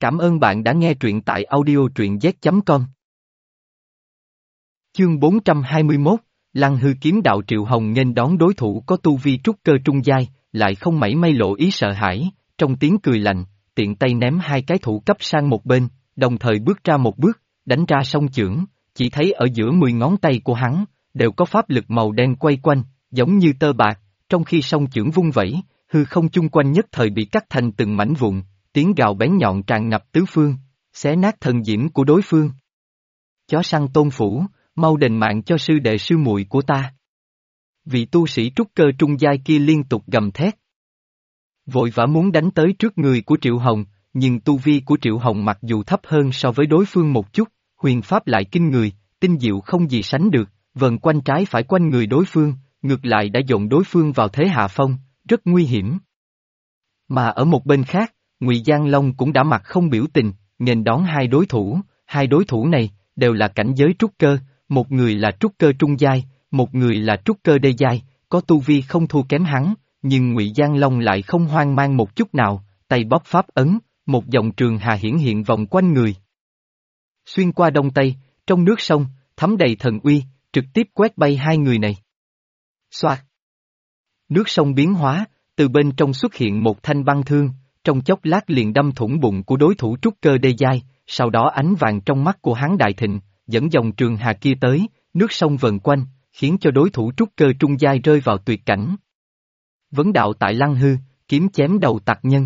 Cảm ơn bạn đã nghe truyện tại audio truyện z.com. Chương 421, Lăng hư kiếm đạo Triệu Hồng nghênh đón đối thủ có tu vi trúc cơ trung giai, lại không mảy may lộ ý sợ hãi, trong tiếng cười lạnh, tiện tay ném hai cái thủ cấp sang một bên, đồng thời bước ra một bước, đánh ra song chưởng, chỉ thấy ở giữa 10 ngón tay của hắn, đều có pháp lực màu đen quay quanh, giống như tơ bạc, trong khi song chưởng vung vẩy, hư không chung quanh nhất thời bị cắt thành từng mảnh vụn, tiếng gào bén nhọn tràn ngập tứ phương, xé nát thần diễm của đối phương. Chó săn Tôn Phủ, mau đền mạng cho sư đệ sư muội của ta. Vị tu sĩ trúc cơ trung giai kia liên tục gầm thét. Vội vã muốn đánh tới trước người của Triệu Hồng, nhưng tu vi của Triệu Hồng mặc dù thấp hơn so với đối phương một chút, huyền pháp lại kinh người, tinh diệu không gì sánh được, vần quanh trái phải quanh người đối phương, ngược lại đã dồn đối phương vào thế hạ phong, rất nguy hiểm. Mà ở một bên khác, Ngụy Giang Long cũng đã mặt không biểu tình, nghênh đón hai đối thủ này, đều là cảnh giới trúc cơ, một người là trúc cơ trung giai, một người là trúc cơ đê giai, có tu vi không thua kém hắn, nhưng Ngụy Giang Long lại không hoang mang một chút nào, tay bóp pháp ấn, một dòng trường hà hiển hiện vòng quanh người. Xuyên qua đông tây, trong nước sông, thấm đầy thần uy, trực tiếp quét bay hai người này. Xoạt! Nước sông biến hóa, từ bên trong xuất hiện một thanh băng thương, trong chốc lát liền đâm thủng bụng của đối thủ trúc cơ đê giai, sau đó ánh vàng trong mắt của hắn đại thịnh, dẫn dòng trường hà kia tới, nước sông vần quanh, khiến cho đối thủ trúc cơ trung giai rơi vào tuyệt cảnh. Vấn đạo tại Lăng hư, kiếm chém đầu tặc nhân.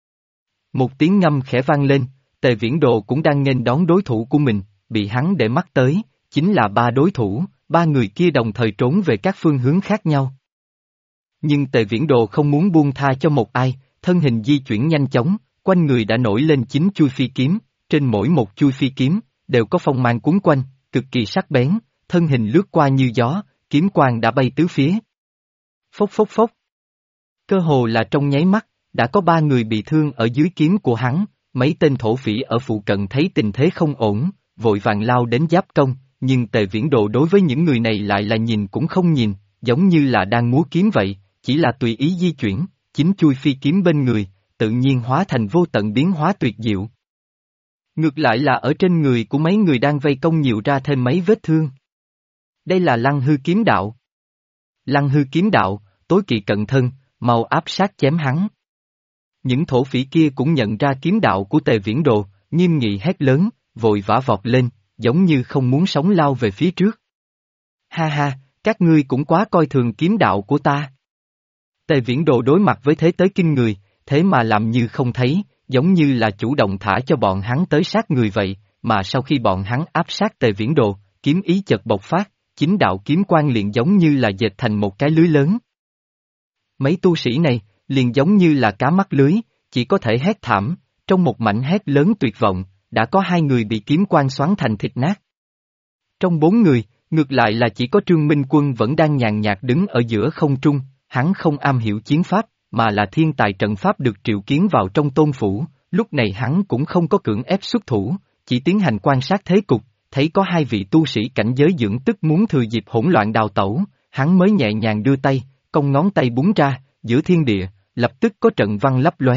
Một tiếng ngâm khẽ vang lên, Tề Viễn Đồ cũng đang nghênh đón đối thủ của mình, bị hắn để mắt tới, chính là ba đối thủ, ba người kia đồng thời trốn về các phương hướng khác nhau. Nhưng Tề Viễn Đồ không muốn buông tha cho một ai, thân hình di chuyển nhanh chóng, quanh người đã nổi lên 9 chui phi kiếm, trên mỗi một chui phi kiếm, đều có phong mang cuốn quanh, cực kỳ sắc bén, thân hình lướt qua như gió, kiếm quang đã bay tứ phía. Phốc phốc phốc. Cơ hồ là trong nháy mắt, đã có ba người bị thương ở dưới kiếm của hắn, mấy tên thổ phỉ ở phụ cận thấy tình thế không ổn, vội vàng lao đến giáp công, nhưng Tề Viễn Đồ đối với những người này lại là nhìn cũng không nhìn, giống như là đang múa kiếm vậy, chỉ là tùy ý di chuyển, 9 chui phi kiếm bên người, tự nhiên hóa thành vô tận biến hóa tuyệt diệu. Ngược lại là ở trên người của mấy người đang vây công nhiều ra thêm mấy vết thương. Đây là Lăng hư kiếm đạo. Lăng hư kiếm đạo, tối kỵ cận thân, mau áp sát chém hắn. Những thổ phỉ kia cũng nhận ra kiếm đạo của Tề Viễn Đồ, nghiêm nghị hét lớn, vội vã vọt lên, giống như không muốn sống lao về phía trước. Ha ha, các ngươi cũng quá coi thường kiếm đạo của ta. Tề Viễn Đồ đối mặt với thế tới kinh người, thế mà làm như không thấy, giống như là chủ động thả cho bọn hắn tới sát người vậy, mà sau khi bọn hắn áp sát Tề Viễn Đồ, kiếm ý chợt bộc phát, chính đạo kiếm quang liền giống như là dệt thành một cái lưới lớn. Mấy tu sĩ này, liền giống như là cá mắc lưới, chỉ có thể hét thảm, trong một mảnh hét lớn tuyệt vọng, đã có hai người bị kiếm quang xoắn thành thịt nát. Trong bốn người, ngược lại là chỉ có Trương Minh Quân vẫn đang nhàn nhạt đứng ở giữa không trung, hắn không am hiểu chiến pháp, mà là thiên tài trận pháp được triệu kiến vào trong Tôn Phủ, lúc này hắn cũng không có cưỡng ép xuất thủ, chỉ tiến hành quan sát thế cục, thấy có hai vị tu sĩ cảnh giới dưỡng tức muốn thừa dịp hỗn loạn đào tẩu, hắn mới nhẹ nhàng đưa tay, cong ngón tay búng ra, giữa thiên địa, lập tức có trận văn lấp lóe.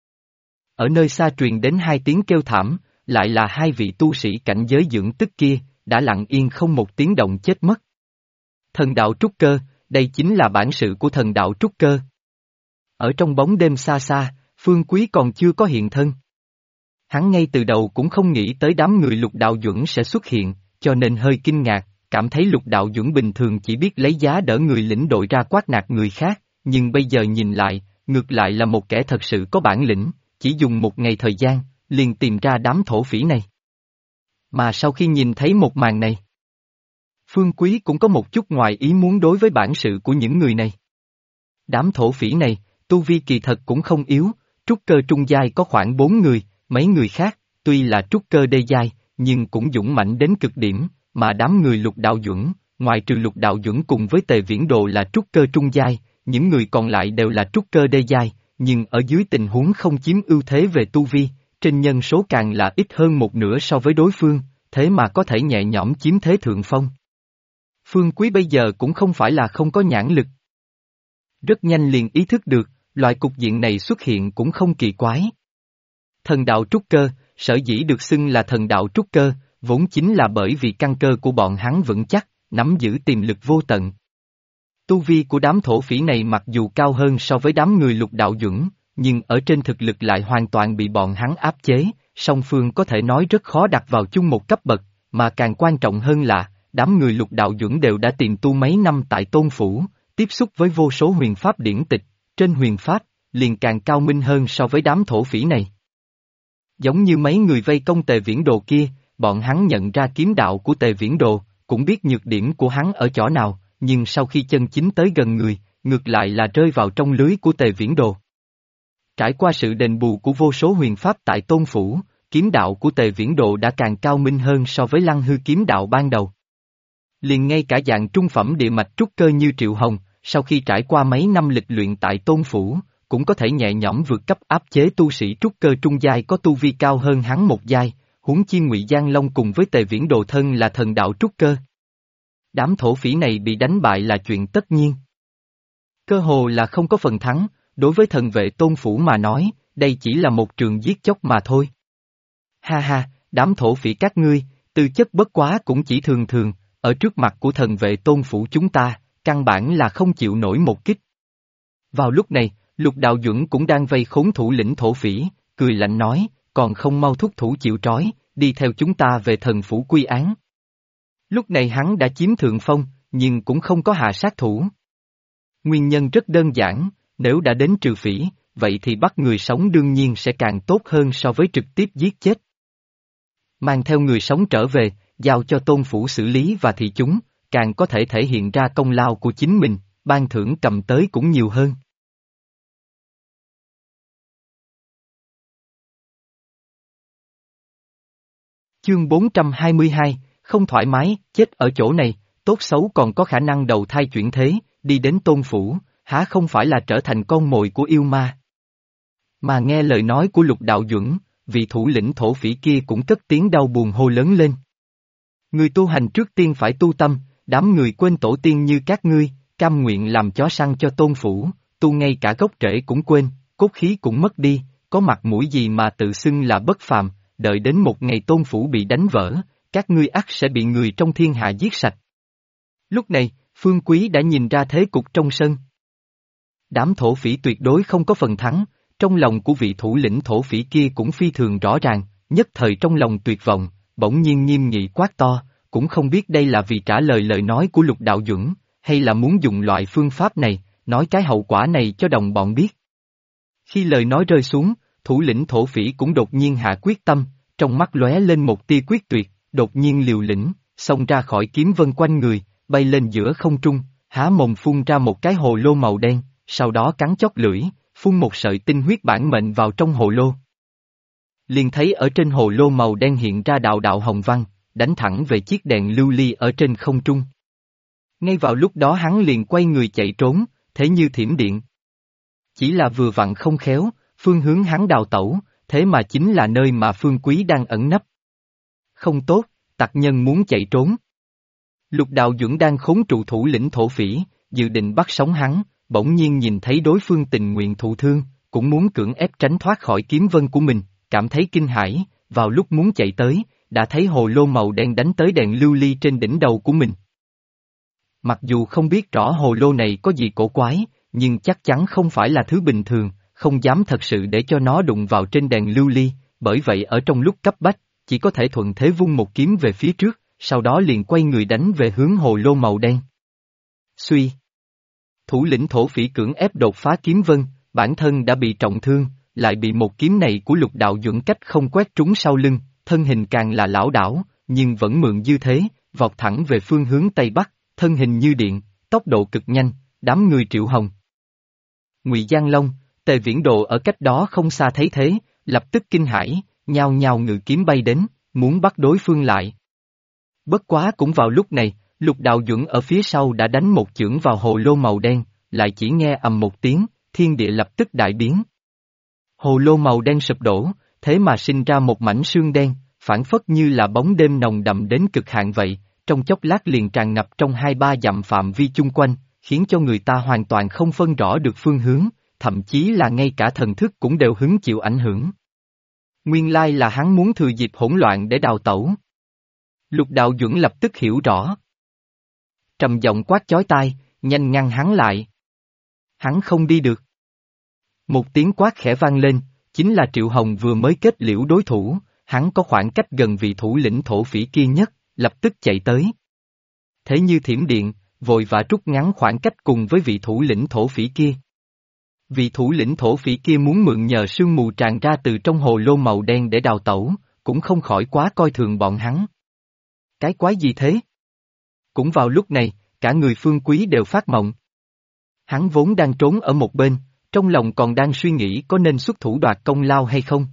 Ở nơi xa truyền đến hai tiếng kêu thảm, lại là hai vị tu sĩ cảnh giới dưỡng tức kia, đã lặng yên không một tiếng động chết mất. Thần đạo trúc cơ, đây chính là bản sự của thần đạo trúc cơ. Ở trong bóng đêm xa xa, Phương Quý còn chưa có hiện thân. Hắn ngay từ đầu cũng không nghĩ tới đám người Lục Đạo Duẩn sẽ xuất hiện, cho nên hơi kinh ngạc, cảm thấy Lục Đạo Duẩn bình thường chỉ biết lấy giá đỡ người lĩnh đội ra quát nạt người khác, nhưng bây giờ nhìn lại, ngược lại là một kẻ thật sự có bản lĩnh, chỉ dùng một ngày thời gian, liền tìm ra đám thổ phỉ này. Mà sau khi nhìn thấy một màn này, Phương Quý cũng có một chút ngoài ý muốn đối với bản sự của những người này. Đám thổ phỉ này, tu vi kỳ thật cũng không yếu, trúc cơ trung giai có khoảng 4 người, mấy người khác, tuy là trúc cơ đê giai, nhưng cũng dũng mãnh đến cực điểm, mà đám người Lục Đạo Duẩn, ngoài trừ Lục Đạo Duẩn cùng với Tề Viễn Đồ là trúc cơ trung giai, những người còn lại đều là trúc cơ đê giai, nhưng ở dưới tình huống không chiếm ưu thế về tu vi, trên nhân số càng là ít hơn một nửa so với đối phương, thế mà có thể nhẹ nhõm chiếm thế thượng phong. Phương Quý bây giờ cũng không phải là không có nhãn lực. Rất nhanh liền ý thức được, loại cục diện này xuất hiện cũng không kỳ quái. Thần đạo trúc cơ, sở dĩ được xưng là thần đạo trúc cơ, vốn chính là bởi vì căn cơ của bọn hắn vững chắc, nắm giữ tiềm lực vô tận. Tu vi của đám thổ phỉ này mặc dù cao hơn so với đám người Lục Đạo Duẩn, nhưng ở trên thực lực lại hoàn toàn bị bọn hắn áp chế, song phương có thể nói rất khó đặt vào chung một cấp bậc, mà càng quan trọng hơn là, đám người Lục Đạo Duẩn đều đã tìm tu mấy năm tại Tôn Phủ, tiếp xúc với vô số huyền pháp điển tịch, trên huyền pháp, liền càng cao minh hơn so với đám thổ phỉ này. Giống như mấy người vây công Tề Viễn Đồ kia, bọn hắn nhận ra kiếm đạo của Tề Viễn Đồ, cũng biết nhược điểm của hắn ở chỗ nào, nhưng sau khi chân chính tới gần người, ngược lại là rơi vào trong lưới của Tề Viễn Đồ. Trải qua sự đền bù của vô số huyền pháp tại Tôn Phủ, kiếm đạo của Tề Viễn Đồ đã càng cao minh hơn so với Lăng Hư kiếm đạo ban đầu. Liền ngay cả dạng trung phẩm địa mạch trúc cơ như Triệu Hồng, sau khi trải qua mấy năm lịch luyện tại Tôn Phủ, cũng có thể nhẹ nhõm vượt cấp áp chế tu sĩ trúc cơ trung giai có tu vi cao hơn hắn một giai, huống chi Ngụy Giang Long cùng với Tề Viễn Đồ thân là thần đạo trúc cơ. Đám thổ phỉ này bị đánh bại là chuyện tất nhiên. Cơ hồ là không có phần thắng, đối với thần vệ Tôn Phủ mà nói, đây chỉ là một trường giết chóc mà thôi. Ha ha, đám thổ phỉ các ngươi, tư chất bất quá cũng chỉ thường thường, ở trước mặt của thần vệ Tôn Phủ chúng ta, căn bản là không chịu nổi một kích. Vào lúc này, Lục Đạo Duẩn cũng đang vây khốn thủ lĩnh thổ phỉ, cười lạnh nói, còn không mau thúc thủ chịu trói, đi theo chúng ta về thần phủ quy án. Lúc này hắn đã chiếm thượng phong, nhưng cũng không có hạ sát thủ. Nguyên nhân rất đơn giản, nếu đã đến trừ phỉ, vậy thì bắt người sống đương nhiên sẽ càng tốt hơn so với trực tiếp giết chết. Mang theo người sống trở về, giao cho Tôn Phủ xử lý và thị chúng, càng có thể thể hiện ra công lao của chính mình, ban thưởng cầm tới cũng nhiều hơn. Chương 422, không thoải mái, chết ở chỗ này, tốt xấu còn có khả năng đầu thai chuyển thế, đi đến Tôn Phủ, há không phải là trở thành con mồi của yêu ma. Mà nghe lời nói của Lục Đạo Duẩn, vị thủ lĩnh thổ phỉ kia cũng cất tiếng đau buồn hô lớn lên. Người tu hành trước tiên phải tu tâm, đám người quên tổ tiên như các ngươi, cam nguyện làm chó săn cho Tôn Phủ, tu ngay cả gốc rễ cũng quên, cốt khí cũng mất đi, có mặt mũi gì mà tự xưng là bất phàm, đợi đến một ngày Tôn Phủ bị đánh vỡ, các ngươi ắt sẽ bị người trong thiên hạ giết sạch. Lúc này, Phương Quý đã nhìn ra thế cục trong sân. Đám thổ phỉ tuyệt đối không có phần thắng, trong lòng của vị thủ lĩnh thổ phỉ kia cũng phi thường rõ ràng, nhất thời trong lòng tuyệt vọng, bỗng nhiên nghiêm nghị quát to, cũng không biết đây là vì trả lời lời nói của Lục Đạo Duẩn, hay là muốn dùng loại phương pháp này, nói cái hậu quả này cho đồng bọn biết. Khi lời nói rơi xuống, thủ lĩnh thổ phỉ cũng đột nhiên hạ quyết tâm, trong mắt lóe lên một tia quyết tuyệt, đột nhiên liều lĩnh, xông ra khỏi kiếm vân quanh người, bay lên giữa không trung, há mồm phun ra một cái hồ lô màu đen, sau đó cắn chót lưỡi, phun một sợi tinh huyết bản mệnh vào trong hồ lô. Liền thấy ở trên hồ lô màu đen hiện ra đạo đạo hồng văn, đánh thẳng về chiếc đèn lưu ly ở trên không trung. Ngay vào lúc đó hắn liền quay người chạy trốn, thế như thiểm điện. Chỉ là vừa vặn không khéo, phương hướng hắn đào tẩu, thế mà chính là nơi mà Phương Quý đang ẩn nấp. Không tốt, tặc nhân muốn chạy trốn. Lục Đạo Duẩn đang khốn trụ thủ lĩnh thổ phỉ, dự định bắt sống hắn, bỗng nhiên nhìn thấy đối phương tình nguyện thụ thương, cũng muốn cưỡng ép tránh thoát khỏi kiếm vân của mình, cảm thấy kinh hãi, vào lúc muốn chạy tới, đã thấy hồ lô màu đen đánh tới đèn lưu ly trên đỉnh đầu của mình. Mặc dù không biết rõ hồ lô này có gì cổ quái, nhưng chắc chắn không phải là thứ bình thường, không dám thật sự để cho nó đụng vào trên đèn lưu ly, bởi vậy ở trong lúc cấp bách, chỉ có thể thuận thế vung một kiếm về phía trước, sau đó liền quay người đánh về hướng hồ lô màu đen. Suy! Thủ lĩnh thổ phỉ cưỡng ép đột phá kiếm vân, bản thân đã bị trọng thương, lại bị một kiếm này của Lục Đạo Duẩn cách không quét trúng sau lưng, thân hình càng là lảo đảo, nhưng vẫn mượn dư thế, vọt thẳng về phương hướng Tây Bắc, thân hình như điện, tốc độ cực nhanh, đám người Triệu Hồng. Ngụy Giang Long, Tề Viễn Đồ ở cách đó không xa thấy thế, lập tức kinh hãi, nhao nhao ngự kiếm bay đến, muốn bắt đối phương lại. Bất quá cũng vào lúc này, Lục Đạo Duẩn ở phía sau đã đánh một chưởng vào hồ lô màu đen, lại chỉ nghe ầm một tiếng, thiên địa lập tức đại biến. Hồ lô màu đen sụp đổ, thế mà sinh ra một mảnh sương đen, phản phất như là bóng đêm nồng đậm đến cực hạn vậy, trong chốc lát liền tràn ngập trong 2-3 dặm phạm vi chung quanh, khiến cho người ta hoàn toàn không phân rõ được phương hướng, thậm chí là ngay cả thần thức cũng đều hứng chịu ảnh hưởng. Nguyên lai là hắn muốn thừa dịp hỗn loạn để đào tẩu. Lục Đạo Duẩn lập tức hiểu rõ. Trầm giọng quát chói tai, nhanh ngăn hắn lại. Hắn không đi được. Một tiếng quát khẽ vang lên, chính là Triệu Hồng vừa mới kết liễu đối thủ, hắn có khoảng cách gần vị thủ lĩnh thổ phỉ kia nhất, lập tức chạy tới. Thế như thiểm điện, vội vã rút ngắn khoảng cách cùng với vị thủ lĩnh thổ phỉ kia. Vị thủ lĩnh thổ phỉ kia muốn mượn nhờ sương mù tràn ra từ trong hồ lô màu đen để đào tẩu, cũng không khỏi quá coi thường bọn hắn. Cái quái gì thế? Cũng vào lúc này, cả người Phương Quý đều phát mộng. Hắn vốn đang trốn ở một bên, trong lòng còn đang suy nghĩ có nên xuất thủ đoạt công lao hay không.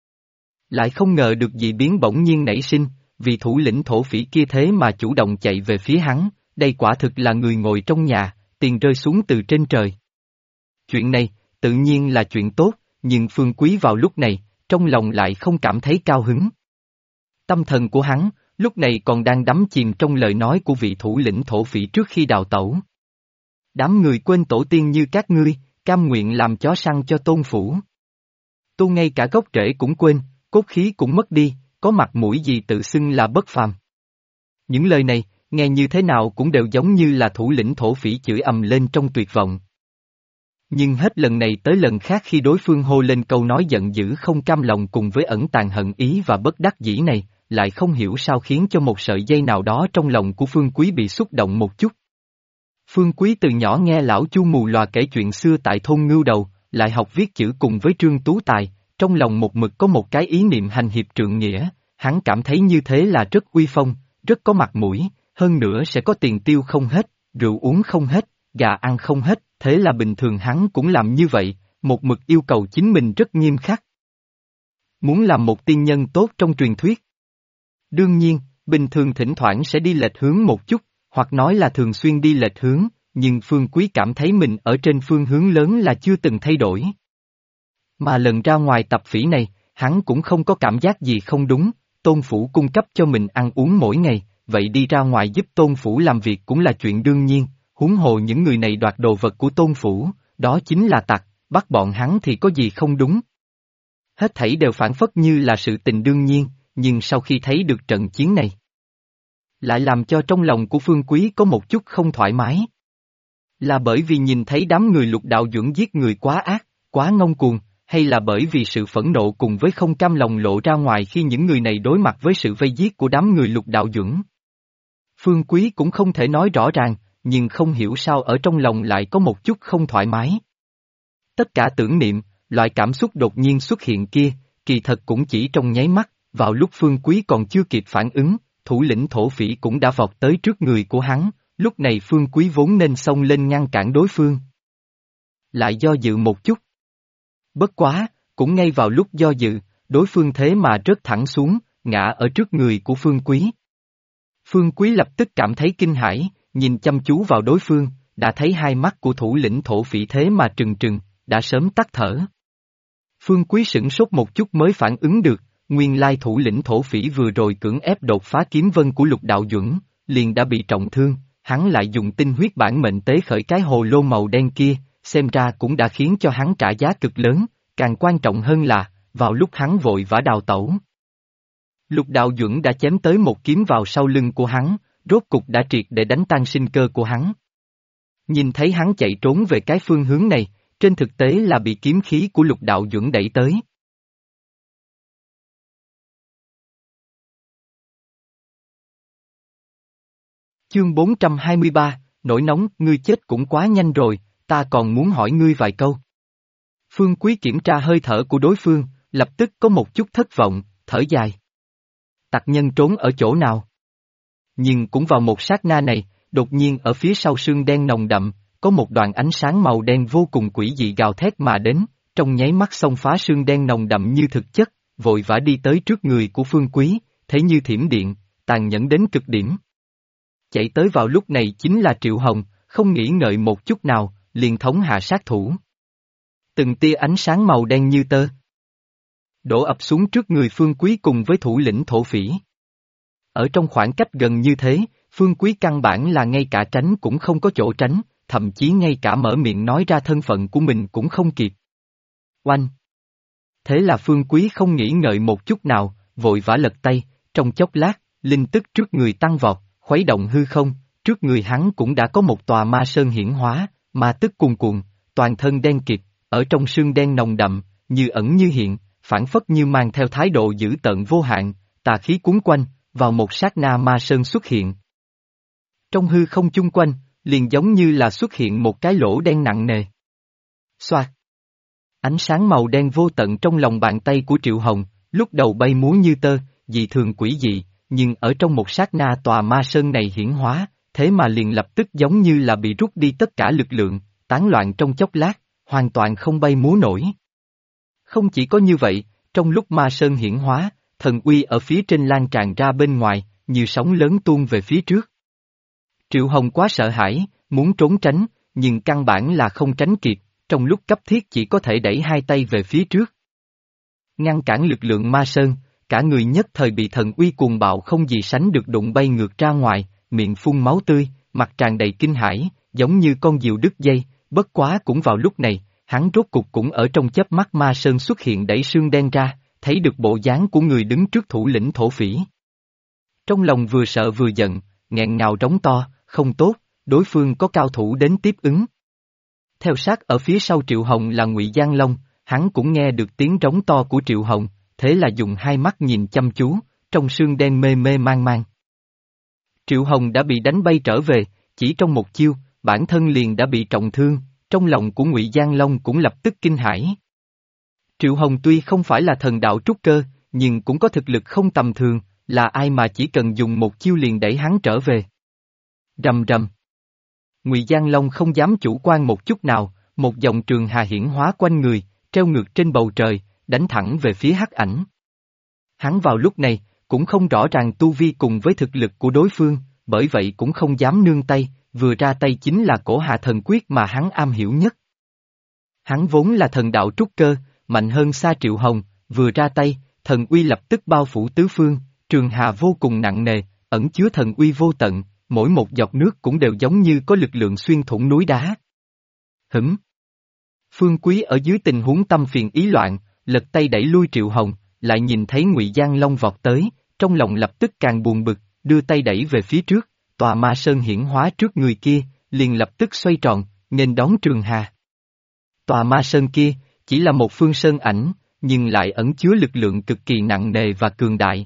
Lại không ngờ được dị biến bỗng nhiên nảy sinh, vì thủ lĩnh thổ phỉ kia thế mà chủ động chạy về phía hắn, đây quả thực là người ngồi trong nhà, tiền rơi xuống từ trên trời. Chuyện này, tự nhiên là chuyện tốt, nhưng Phương Quý vào lúc này, trong lòng lại không cảm thấy cao hứng. Tâm thần của hắn, lúc này còn đang đắm chìm trong lời nói của vị thủ lĩnh thổ phỉ trước khi đào tẩu. Đám người quên tổ tiên như các ngươi, cam nguyện làm chó săn cho Tôn phủ. Tu ngay cả gốc rễ cũng quên, cốt khí cũng mất đi, có mặt mũi gì tự xưng là bất phàm. Những lời này, nghe như thế nào cũng đều giống như là thủ lĩnh thổ phỉ chửi ầm lên trong tuyệt vọng. Nhưng hết lần này tới lần khác khi đối phương hô lên câu nói giận dữ không cam lòng cùng với ẩn tàng hận ý và bất đắc dĩ này, lại không hiểu sao khiến cho một sợi dây nào đó trong lòng của Phương Quý bị xúc động một chút. Phương Quý từ nhỏ nghe lão Chu mù lòa kể chuyện xưa tại thôn Ngưu Đầu, lại học viết chữ cùng với Trương Tú Tài, trong lòng một mực có một cái ý niệm hành hiệp trượng nghĩa, hắn cảm thấy như thế là rất uy phong, rất có mặt mũi, hơn nữa sẽ có tiền tiêu không hết, rượu uống không hết, gà ăn không hết, thế là bình thường hắn cũng làm như vậy, một mực yêu cầu chính mình rất nghiêm khắc. Muốn làm một tiên nhân tốt trong truyền thuyết. Đương nhiên, bình thường thỉnh thoảng sẽ đi lệch hướng một chút, hoặc nói là thường xuyên đi lệch hướng, nhưng Phương Quý cảm thấy mình ở trên phương hướng lớn là chưa từng thay đổi. Mà lần ra ngoài tập phỉ này, hắn cũng không có cảm giác gì không đúng, Tôn phủ cung cấp cho mình ăn uống mỗi ngày, vậy đi ra ngoài giúp Tôn phủ làm việc cũng là chuyện đương nhiên, huống hồ những người này đoạt đồ vật của Tôn phủ, đó chính là tặc, bắt bọn hắn thì có gì không đúng. Hết thảy đều phản phất như là sự tình đương nhiên, nhưng sau khi thấy được trận chiến này, lại làm cho trong lòng của Phương Quý có một chút không thoải mái. Là bởi vì nhìn thấy đám người Lục Đạo Duẩn giết người quá ác, quá ngông cuồng, hay là bởi vì sự phẫn nộ cùng với không cam lòng lộ ra ngoài khi những người này đối mặt với sự vây giết của đám người Lục Đạo Duẩn. Phương Quý cũng không thể nói rõ ràng, nhưng không hiểu sao ở trong lòng lại có một chút không thoải mái. Tất cả tưởng niệm, loại cảm xúc đột nhiên xuất hiện kia, kỳ thật cũng chỉ trong nháy mắt, vào lúc Phương Quý còn chưa kịp phản ứng, thủ lĩnh thổ phỉ cũng đã vọt tới trước người của hắn, lúc này Phương Quý vốn nên xông lên ngăn cản đối phương. Lại do dự một chút. Bất quá, cũng ngay vào lúc do dự, đối phương thế mà rớt thẳng xuống, ngã ở trước người của Phương Quý. Phương Quý lập tức cảm thấy kinh hãi, nhìn chăm chú vào đối phương, đã thấy hai mắt của thủ lĩnh thổ phỉ thế mà trừng trừng, đã sớm tắt thở. Phương Quý sửng sốt một chút mới phản ứng được, nguyên lai thủ lĩnh thổ phỉ vừa rồi cưỡng ép đột phá kiếm vân của Lục Đạo Duẩn, liền đã bị trọng thương, hắn lại dùng tinh huyết bản mệnh tế khởi cái hồ lô màu đen kia, xem ra cũng đã khiến cho hắn trả giá cực lớn, càng quan trọng hơn là, vào lúc hắn vội vã đào tẩu. Lục Đạo Duẩn đã chém tới một kiếm vào sau lưng của hắn, rốt cục đã triệt để đánh tan sinh cơ của hắn. Nhìn thấy hắn chạy trốn về cái phương hướng này, trên thực tế là bị kiếm khí của Lục Đạo Duẩn đẩy tới. Chương 423, nổi nóng, ngươi chết cũng quá nhanh rồi, ta còn muốn hỏi ngươi vài câu. Phương Quý kiểm tra hơi thở của đối phương, lập tức có một chút thất vọng, thở dài. Tặc nhân trốn ở chỗ nào? Nhưng cũng vào một sát na này, đột nhiên ở phía sau sương đen nồng đậm, có một đoàn ánh sáng màu đen vô cùng quỷ dị gào thét mà đến, trong nháy mắt xông phá sương đen nồng đậm như thực chất, vội vã đi tới trước người của Phương Quý, thế như thiểm điện, tàn nhẫn đến cực điểm. Chạy tới vào lúc này chính là Triệu Hồng, không nghĩ ngợi một chút nào, liền thống hạ sát thủ. Từng tia ánh sáng màu đen như tơ đổ ập xuống trước người Phương Quý cùng với thủ lĩnh thổ phỉ. Ở trong khoảng cách gần như thế, Phương Quý căn bản là ngay cả tránh cũng không có chỗ tránh, thậm chí ngay cả mở miệng nói ra thân phận của mình cũng không kịp. Oanh! Thế là Phương Quý không nghĩ ngợi một chút nào, vội vã lật tay, trong chốc lát, linh tức trước người tăng vọt, khuấy động hư không, trước người hắn cũng đã có một tòa ma sơn hiển hóa, ma tức cuồn cuộn, toàn thân đen kịt, ở trong sương đen nồng đậm, như ẩn như hiện, phảng phất như mang theo thái độ dữ tợn vô hạn, tà khí cuốn quanh, vào một sát na ma sơn xuất hiện. Trong hư không chung quanh, liền giống như là xuất hiện một cái lỗ đen nặng nề. Xoạt! Ánh sáng màu đen vô tận trong lòng bàn tay của Triệu Hồng, lúc đầu bay múa như tơ, dị thường quỷ dị, nhưng ở trong một sát na tòa ma sơn này hiển hóa, thế mà liền lập tức giống như là bị rút đi tất cả lực lượng, tán loạn trong chốc lát, hoàn toàn không bay múa nổi. Không chỉ có như vậy, trong lúc ma sơn hiển hóa, thần uy ở phía trên lan tràn ra bên ngoài, như sóng lớn tuôn về phía trước. Triệu Hồng quá sợ hãi, muốn trốn tránh, nhưng căn bản là không tránh kịp, trong lúc cấp thiết chỉ có thể đẩy hai tay về phía trước. Ngăn cản lực lượng ma sơn, cả người nhất thời bị thần uy cuồng bạo không gì sánh được đụng bay ngược ra ngoài, miệng phun máu tươi, mặt tràn đầy kinh hãi, giống như con diều đứt dây, bất quá cũng vào lúc này, hắn rốt cục cũng ở trong chớp mắt ma sơn xuất hiện đẩy sương đen ra, thấy được bộ dáng của người đứng trước thủ lĩnh thổ phỉ. Trong lòng vừa sợ vừa giận, nghẹn ngào trống to, không tốt, đối phương có cao thủ đến tiếp ứng. Theo sát ở phía sau Triệu Hồng là Ngụy Giang Long, hắn cũng nghe được tiếng trống to của Triệu Hồng, thế là dùng hai mắt nhìn chăm chú, trong sương đen mê mê mang mang. Triệu Hồng đã bị đánh bay trở về, chỉ trong một chiêu, bản thân liền đã bị trọng thương, trong lòng của Ngụy Giang Long cũng lập tức kinh hãi. Triệu Hồng tuy không phải là thần đạo trúc cơ, nhưng cũng có thực lực không tầm thường, là ai mà chỉ cần dùng một chiêu liền đẩy hắn trở về. Rầm rầm. Ngụy Giang Long không dám chủ quan một chút nào, một dòng trường hà hiển hóa quanh người, treo ngược trên bầu trời, đánh thẳng về phía hắc ảnh. Hắn vào lúc này, cũng không rõ ràng tu vi cùng với thực lực của đối phương, bởi vậy cũng không dám nương tay, vừa ra tay chính là cổ hạ thần quyết mà hắn am hiểu nhất. Hắn vốn là thần đạo trúc cơ, mạnh hơn xa Triệu Hồng, vừa ra tay, thần uy lập tức bao phủ tứ phương, trường hà vô cùng nặng nề, ẩn chứa thần uy vô tận, mỗi một giọt nước cũng đều giống như có lực lượng xuyên thủng núi đá. Hửm! Phương Quý ở dưới tình huống tâm phiền ý loạn, lật tay đẩy lui Triệu Hồng, lại nhìn thấy Ngụy Giang Long vọt tới, trong lòng lập tức càng buồn bực, đưa tay đẩy về phía trước, tòa ma sơn hiển hóa trước người kia, liền lập tức xoay tròn, nên đón trường hà. Tòa ma sơn kia, chỉ là một phương sơn ảnh, nhưng lại ẩn chứa lực lượng cực kỳ nặng nề và cường đại.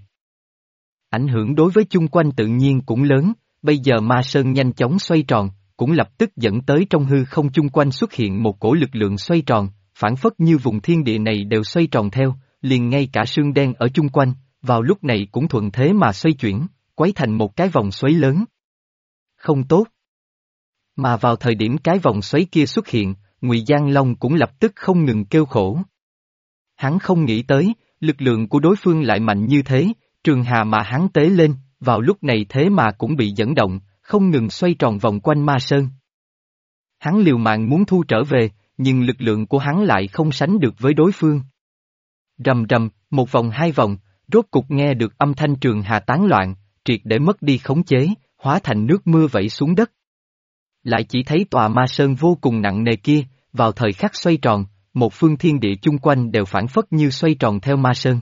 Ảnh hưởng đối với chung quanh tự nhiên cũng lớn, bây giờ ma sơn nhanh chóng xoay tròn, cũng lập tức dẫn tới trong hư không chung quanh xuất hiện một cổ lực lượng xoay tròn, phản phất như vùng thiên địa này đều xoay tròn theo, liền ngay cả sương đen ở chung quanh, vào lúc này cũng thuận thế mà xoay chuyển, quấy thành một cái vòng xoáy lớn. Không tốt. Mà vào thời điểm cái vòng xoáy kia xuất hiện, Ngụy Giang Long cũng lập tức không ngừng kêu khổ. Hắn không nghĩ tới, lực lượng của đối phương lại mạnh như thế, trường hà mà hắn tế lên, vào lúc này thế mà cũng bị dẫn động, không ngừng xoay tròn vòng quanh ma sơn. Hắn liều mạng muốn thu trở về, nhưng lực lượng của hắn lại không sánh được với đối phương. Rầm rầm, một vòng hai vòng, rốt cục nghe được âm thanh trường hà tán loạn, triệt để mất đi khống chế, hóa thành nước mưa vẩy xuống đất. Lại chỉ thấy tòa ma sơn vô cùng nặng nề kia, vào thời khắc xoay tròn, một phương thiên địa chung quanh đều phản phất như xoay tròn theo ma sơn.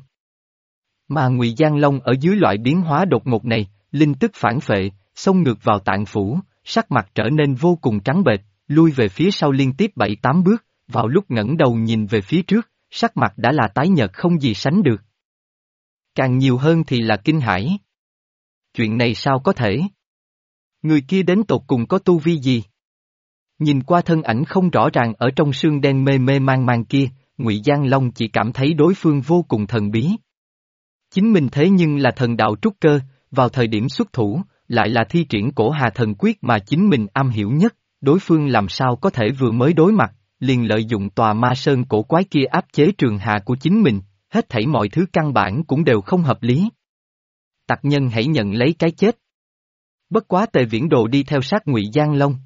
Mà Ngụy Giang Long ở dưới loại biến hóa đột ngột này, linh tức phản phệ, xông ngược vào tạng phủ, sắc mặt trở nên vô cùng trắng bệch, lui về phía sau liên tiếp 7-8 bước, vào lúc ngẩng đầu nhìn về phía trước, sắc mặt đã là tái nhợt không gì sánh được. Càng nhiều hơn thì là kinh hãi. Chuyện này sao có thể? Người kia đến tột cùng có tu vi gì? Nhìn qua thân ảnh không rõ ràng ở trong sương đen mê mê mang mang kia, Ngụy Giang Long chỉ cảm thấy đối phương vô cùng thần bí. Chính mình thế nhưng là thần đạo trúc cơ, vào thời điểm xuất thủ, lại là thi triển cổ hà thần quyết mà chính mình am hiểu nhất, đối phương làm sao có thể vừa mới đối mặt, liền lợi dụng tòa ma sơn cổ quái kia áp chế trường hà của chính mình, hết thảy mọi thứ căn bản cũng đều không hợp lý. Tặc nhân hãy nhận lấy cái chết. Bất quá Tề Viễn Đồ đi theo sát Ngụy Giang Long.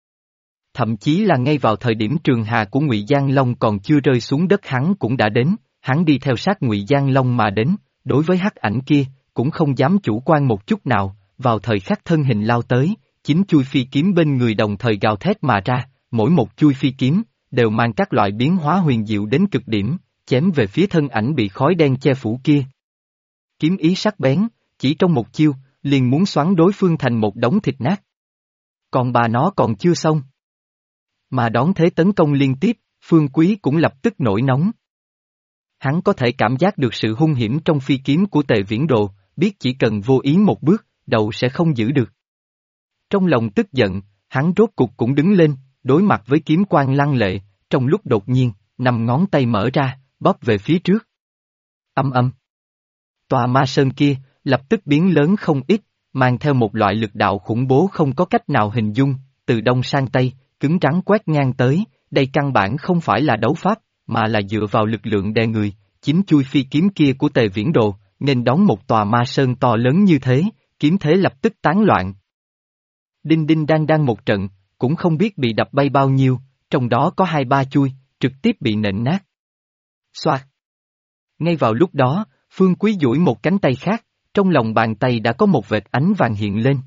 Thậm chí là ngay vào thời điểm trường hà của Ngụy Giang Long còn chưa rơi xuống đất hắn cũng đã đến, hắn đi theo sát Ngụy Giang Long mà đến, đối với hắc ảnh kia, cũng không dám chủ quan một chút nào, vào thời khắc thân hình lao tới, chính chui phi kiếm bên người đồng thời gào thét mà ra, mỗi một chui phi kiếm, đều mang các loại biến hóa huyền diệu đến cực điểm, chém về phía thân ảnh bị khói đen che phủ kia. Kiếm ý sắc bén, chỉ trong một chiêu, liền muốn xoắn đối phương thành một đống thịt nát. Còn bà nó còn chưa xong. Mà đón thế tấn công liên tiếp, Phương Quý cũng lập tức nổi nóng. Hắn có thể cảm giác được sự hung hiểm trong phi kiếm của Tề Viễn Đồ, biết chỉ cần vô ý một bước, đầu sẽ không giữ được. Trong lòng tức giận, hắn rốt cục cũng đứng lên, đối mặt với kiếm quang lăng lệ, trong lúc đột nhiên, 5 ngón tay mở ra, bóp về phía trước. Âm âm. Tòa ma sơn kia, lập tức biến lớn không ít, mang theo một loại lực đạo khủng bố không có cách nào hình dung, từ đông sang tây, cứng rắn quét ngang tới, đây căn bản không phải là đấu pháp, mà là dựa vào lực lượng đè người, chính chui phi kiếm kia của Tề Viễn Đồ, nên đón một tòa ma sơn to lớn như thế, kiếm thế lập tức tán loạn. Đinh đinh đang đang một trận, cũng không biết bị đập bay bao nhiêu, trong đó có 2-3 chui, trực tiếp bị nện nát. Xoạt. Ngay vào lúc đó, Phương Quý duỗi một cánh tay khác, trong lòng bàn tay đã có một vệt ánh vàng hiện lên.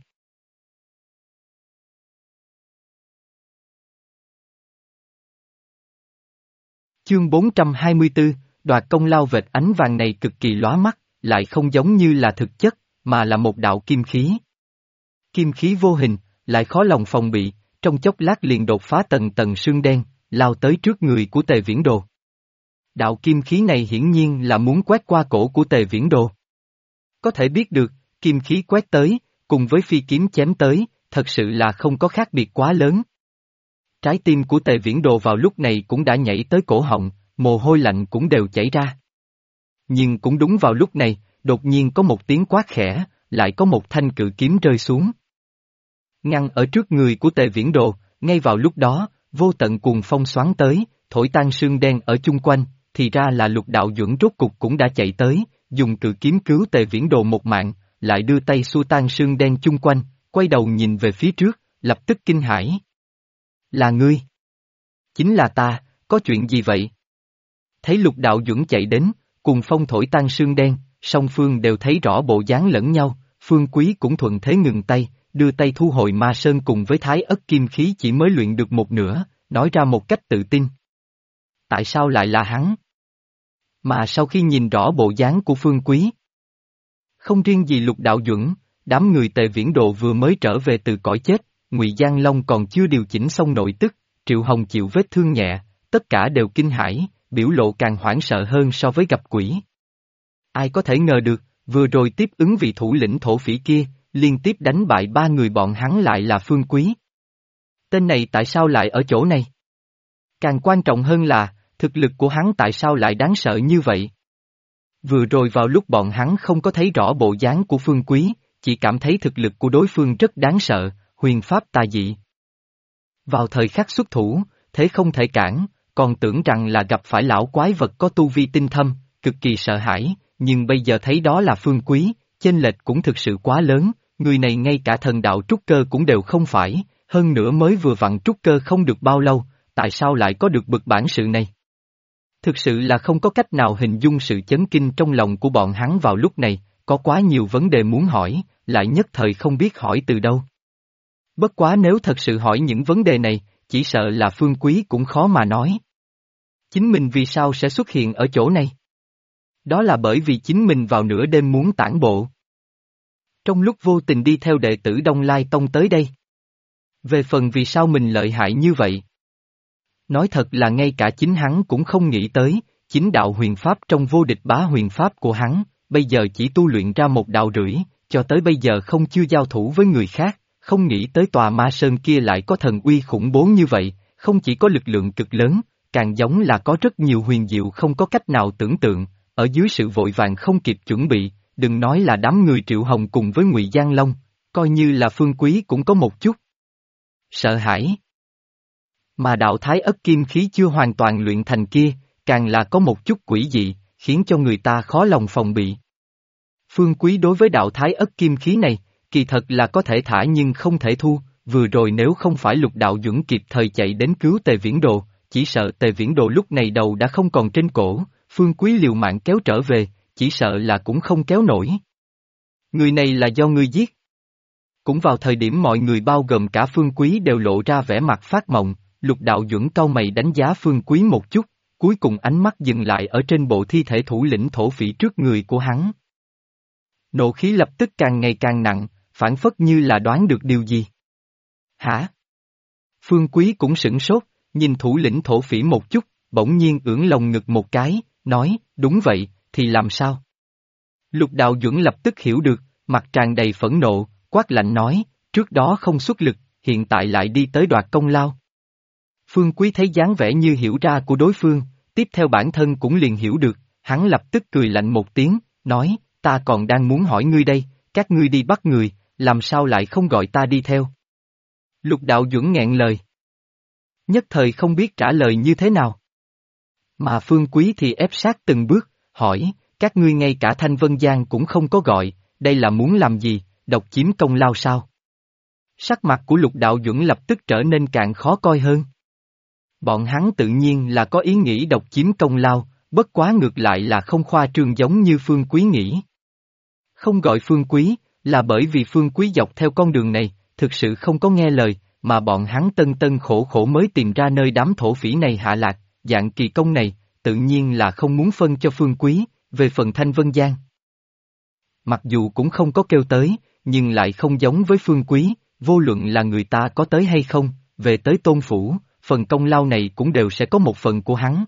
Chương 424, đoạt công lao. Vệt ánh vàng này cực kỳ lóa mắt, lại không giống như là thực chất, mà là một đạo kim khí. Kim khí vô hình, lại khó lòng phòng bị, trong chốc lát liền đột phá tầng tầng sương đen, lao tới trước người của Tề Viễn Đồ. Đạo kim khí này hiển nhiên là muốn quét qua cổ của Tề Viễn Đồ. Có thể biết được, kim khí quét tới, cùng với phi kiếm chém tới, thật sự là không có khác biệt quá lớn. Trái tim của Tề Viễn Đồ vào lúc này cũng đã nhảy tới cổ họng, mồ hôi lạnh cũng đều chảy ra. Nhưng cũng đúng vào lúc này, đột nhiên có một tiếng quát khẽ, lại có một thanh cự kiếm rơi xuống. Ngăn ở trước người của Tề Viễn Đồ, ngay vào lúc đó, vô tận cuồng phong xoắn tới, thổi tan sương đen ở chung quanh, thì ra là Lục Đạo Duẩn rốt cục cũng đã chạy tới, dùng cự kiếm cứu Tề Viễn Đồ một mạng, lại đưa tay xua tan sương đen chung quanh, quay đầu nhìn về phía trước, lập tức kinh hãi. Là ngươi? Chính là ta, có chuyện gì vậy? Thấy Lục Đạo Duẩn chạy đến, cuồng phong thổi tan sương đen, song phương đều thấy rõ bộ dáng lẫn nhau, Phương Quý cũng thuận thế ngừng tay, đưa tay thu hồi ma sơn cùng với Thái Ất kim khí chỉ mới luyện được một nửa, nói ra một cách tự tin. Tại sao lại là hắn? Mà sau khi nhìn rõ bộ dáng của Phương Quý, không riêng gì Lục Đạo Duẩn, đám người Tề Viễn Đồ vừa mới trở về từ cõi chết, Ngụy Giang Long còn chưa điều chỉnh xong nội tức, Triệu Hồng chịu vết thương nhẹ, tất cả đều kinh hãi, biểu lộ càng hoảng sợ hơn so với gặp quỷ. Ai có thể ngờ được, vừa rồi tiếp ứng vị thủ lĩnh thổ phỉ kia, liên tiếp đánh bại 3 người bọn hắn lại là Phương Quý. Tên này tại sao lại ở chỗ này? Càng quan trọng hơn là, thực lực của hắn tại sao lại đáng sợ như vậy? Vừa rồi vào lúc bọn hắn không có thấy rõ bộ dáng của Phương Quý, chỉ cảm thấy thực lực của đối phương rất đáng sợ, huyền pháp tà dị. Vào thời khắc xuất thủ, thế không thể cản, còn tưởng rằng là gặp phải lão quái vật có tu vi tinh thâm, cực kỳ sợ hãi, nhưng bây giờ thấy đó là Phương Quý, chênh lệch cũng thực sự quá lớn, người này ngay cả thần đạo trúc cơ cũng đều không phải, hơn nữa mới vừa vặn trúc cơ không được bao lâu, tại sao lại có được bực bản sự này? Thực sự là không có cách nào hình dung sự chấn kinh trong lòng của bọn hắn vào lúc này, có quá nhiều vấn đề muốn hỏi, lại nhất thời không biết hỏi từ đâu. Bất quá nếu thật sự hỏi những vấn đề này, chỉ sợ là Phương Quý cũng khó mà nói. Chính mình vì sao sẽ xuất hiện ở chỗ này? Đó là bởi vì chính mình vào nửa đêm muốn tản bộ. Trong lúc vô tình đi theo đệ tử Đông Lai Tông tới đây. Về phần vì sao mình lợi hại như vậy? Nói thật là ngay cả chính hắn cũng không nghĩ tới, chính đạo huyền pháp trong vô địch bá huyền pháp của hắn, bây giờ chỉ tu luyện ra một đạo rưỡi, cho tới bây giờ không chưa giao thủ với người khác, không nghĩ tới tòa ma sơn kia lại có thần uy khủng bố như vậy, không chỉ có lực lượng cực lớn, càng giống là có rất nhiều huyền diệu không có cách nào tưởng tượng, ở dưới sự vội vàng không kịp chuẩn bị, đừng nói là đám người Triệu Hồng cùng với Ngụy Giang Long, coi như là Phương Quý cũng có một chút sợ hãi. Mà đạo Thái Ất kim khí chưa hoàn toàn luyện thành kia, càng là có một chút quỷ dị, khiến cho người ta khó lòng phòng bị. Phương Quý đối với đạo Thái Ất kim khí này, kỳ thật là có thể thả nhưng không thể thu, vừa rồi nếu không phải Lục Đạo Duẩn kịp thời chạy đến cứu Tề Viễn Đồ, chỉ sợ Tề Viễn Đồ lúc này đầu đã không còn trên cổ, Phương Quý liều mạng kéo trở về, chỉ sợ là cũng không kéo nổi. Người này là do ngươi giết. Cũng vào thời điểm mọi người bao gồm cả Phương Quý đều lộ ra vẻ mặt phát mộng, Lục Đạo Duẩn cau mày đánh giá Phương Quý một chút, cuối cùng ánh mắt dừng lại ở trên bộ thi thể thủ lĩnh thổ phỉ trước người của hắn. Nộ khí lập tức càng ngày càng nặng, phảng phất như là đoán được điều gì. Hả? Phương Quý cũng sửng sốt, nhìn thủ lĩnh thổ phỉ một chút, bỗng nhiên ưỡn lồng ngực một cái, nói, đúng vậy, thì làm sao? Lục Đạo Duẩn lập tức hiểu được, mặt tràn đầy phẫn nộ, quát lạnh nói, trước đó không xuất lực, hiện tại lại đi tới đoạt công lao. Phương Quý thấy dáng vẻ như hiểu ra của đối phương, tiếp theo bản thân cũng liền hiểu được, hắn lập tức cười lạnh một tiếng, nói, ta còn đang muốn hỏi ngươi đây, các ngươi đi bắt người, làm sao lại không gọi ta đi theo? Lục Đạo Duẩn nghẹn lời. Nhất thời không biết trả lời như thế nào. Mà Phương Quý thì ép sát từng bước, hỏi, các ngươi ngay cả Thanh Vân Giang cũng không có gọi, đây là muốn làm gì, độc chiếm công lao sao? Sắc mặt của Lục Đạo Duẩn lập tức trở nên càng khó coi hơn. Bọn hắn tự nhiên là có ý nghĩ độc chiếm công lao, bất quá ngược lại là không khoa trương giống như Phương Quý nghĩ. Không gọi Phương Quý, là bởi vì Phương Quý dọc theo con đường này, thực sự không có nghe lời, mà bọn hắn tân tân khổ khổ mới tìm ra nơi đám thổ phỉ này hạ lạc, dạng kỳ công này, tự nhiên là không muốn phân cho Phương Quý, về phần Thanh Vân Giang. Mặc dù cũng không có kêu tới, nhưng lại không giống với Phương Quý, vô luận là người ta có tới hay không, về tới Tôn Phủ, phần công lao này cũng đều sẽ có một phần của hắn.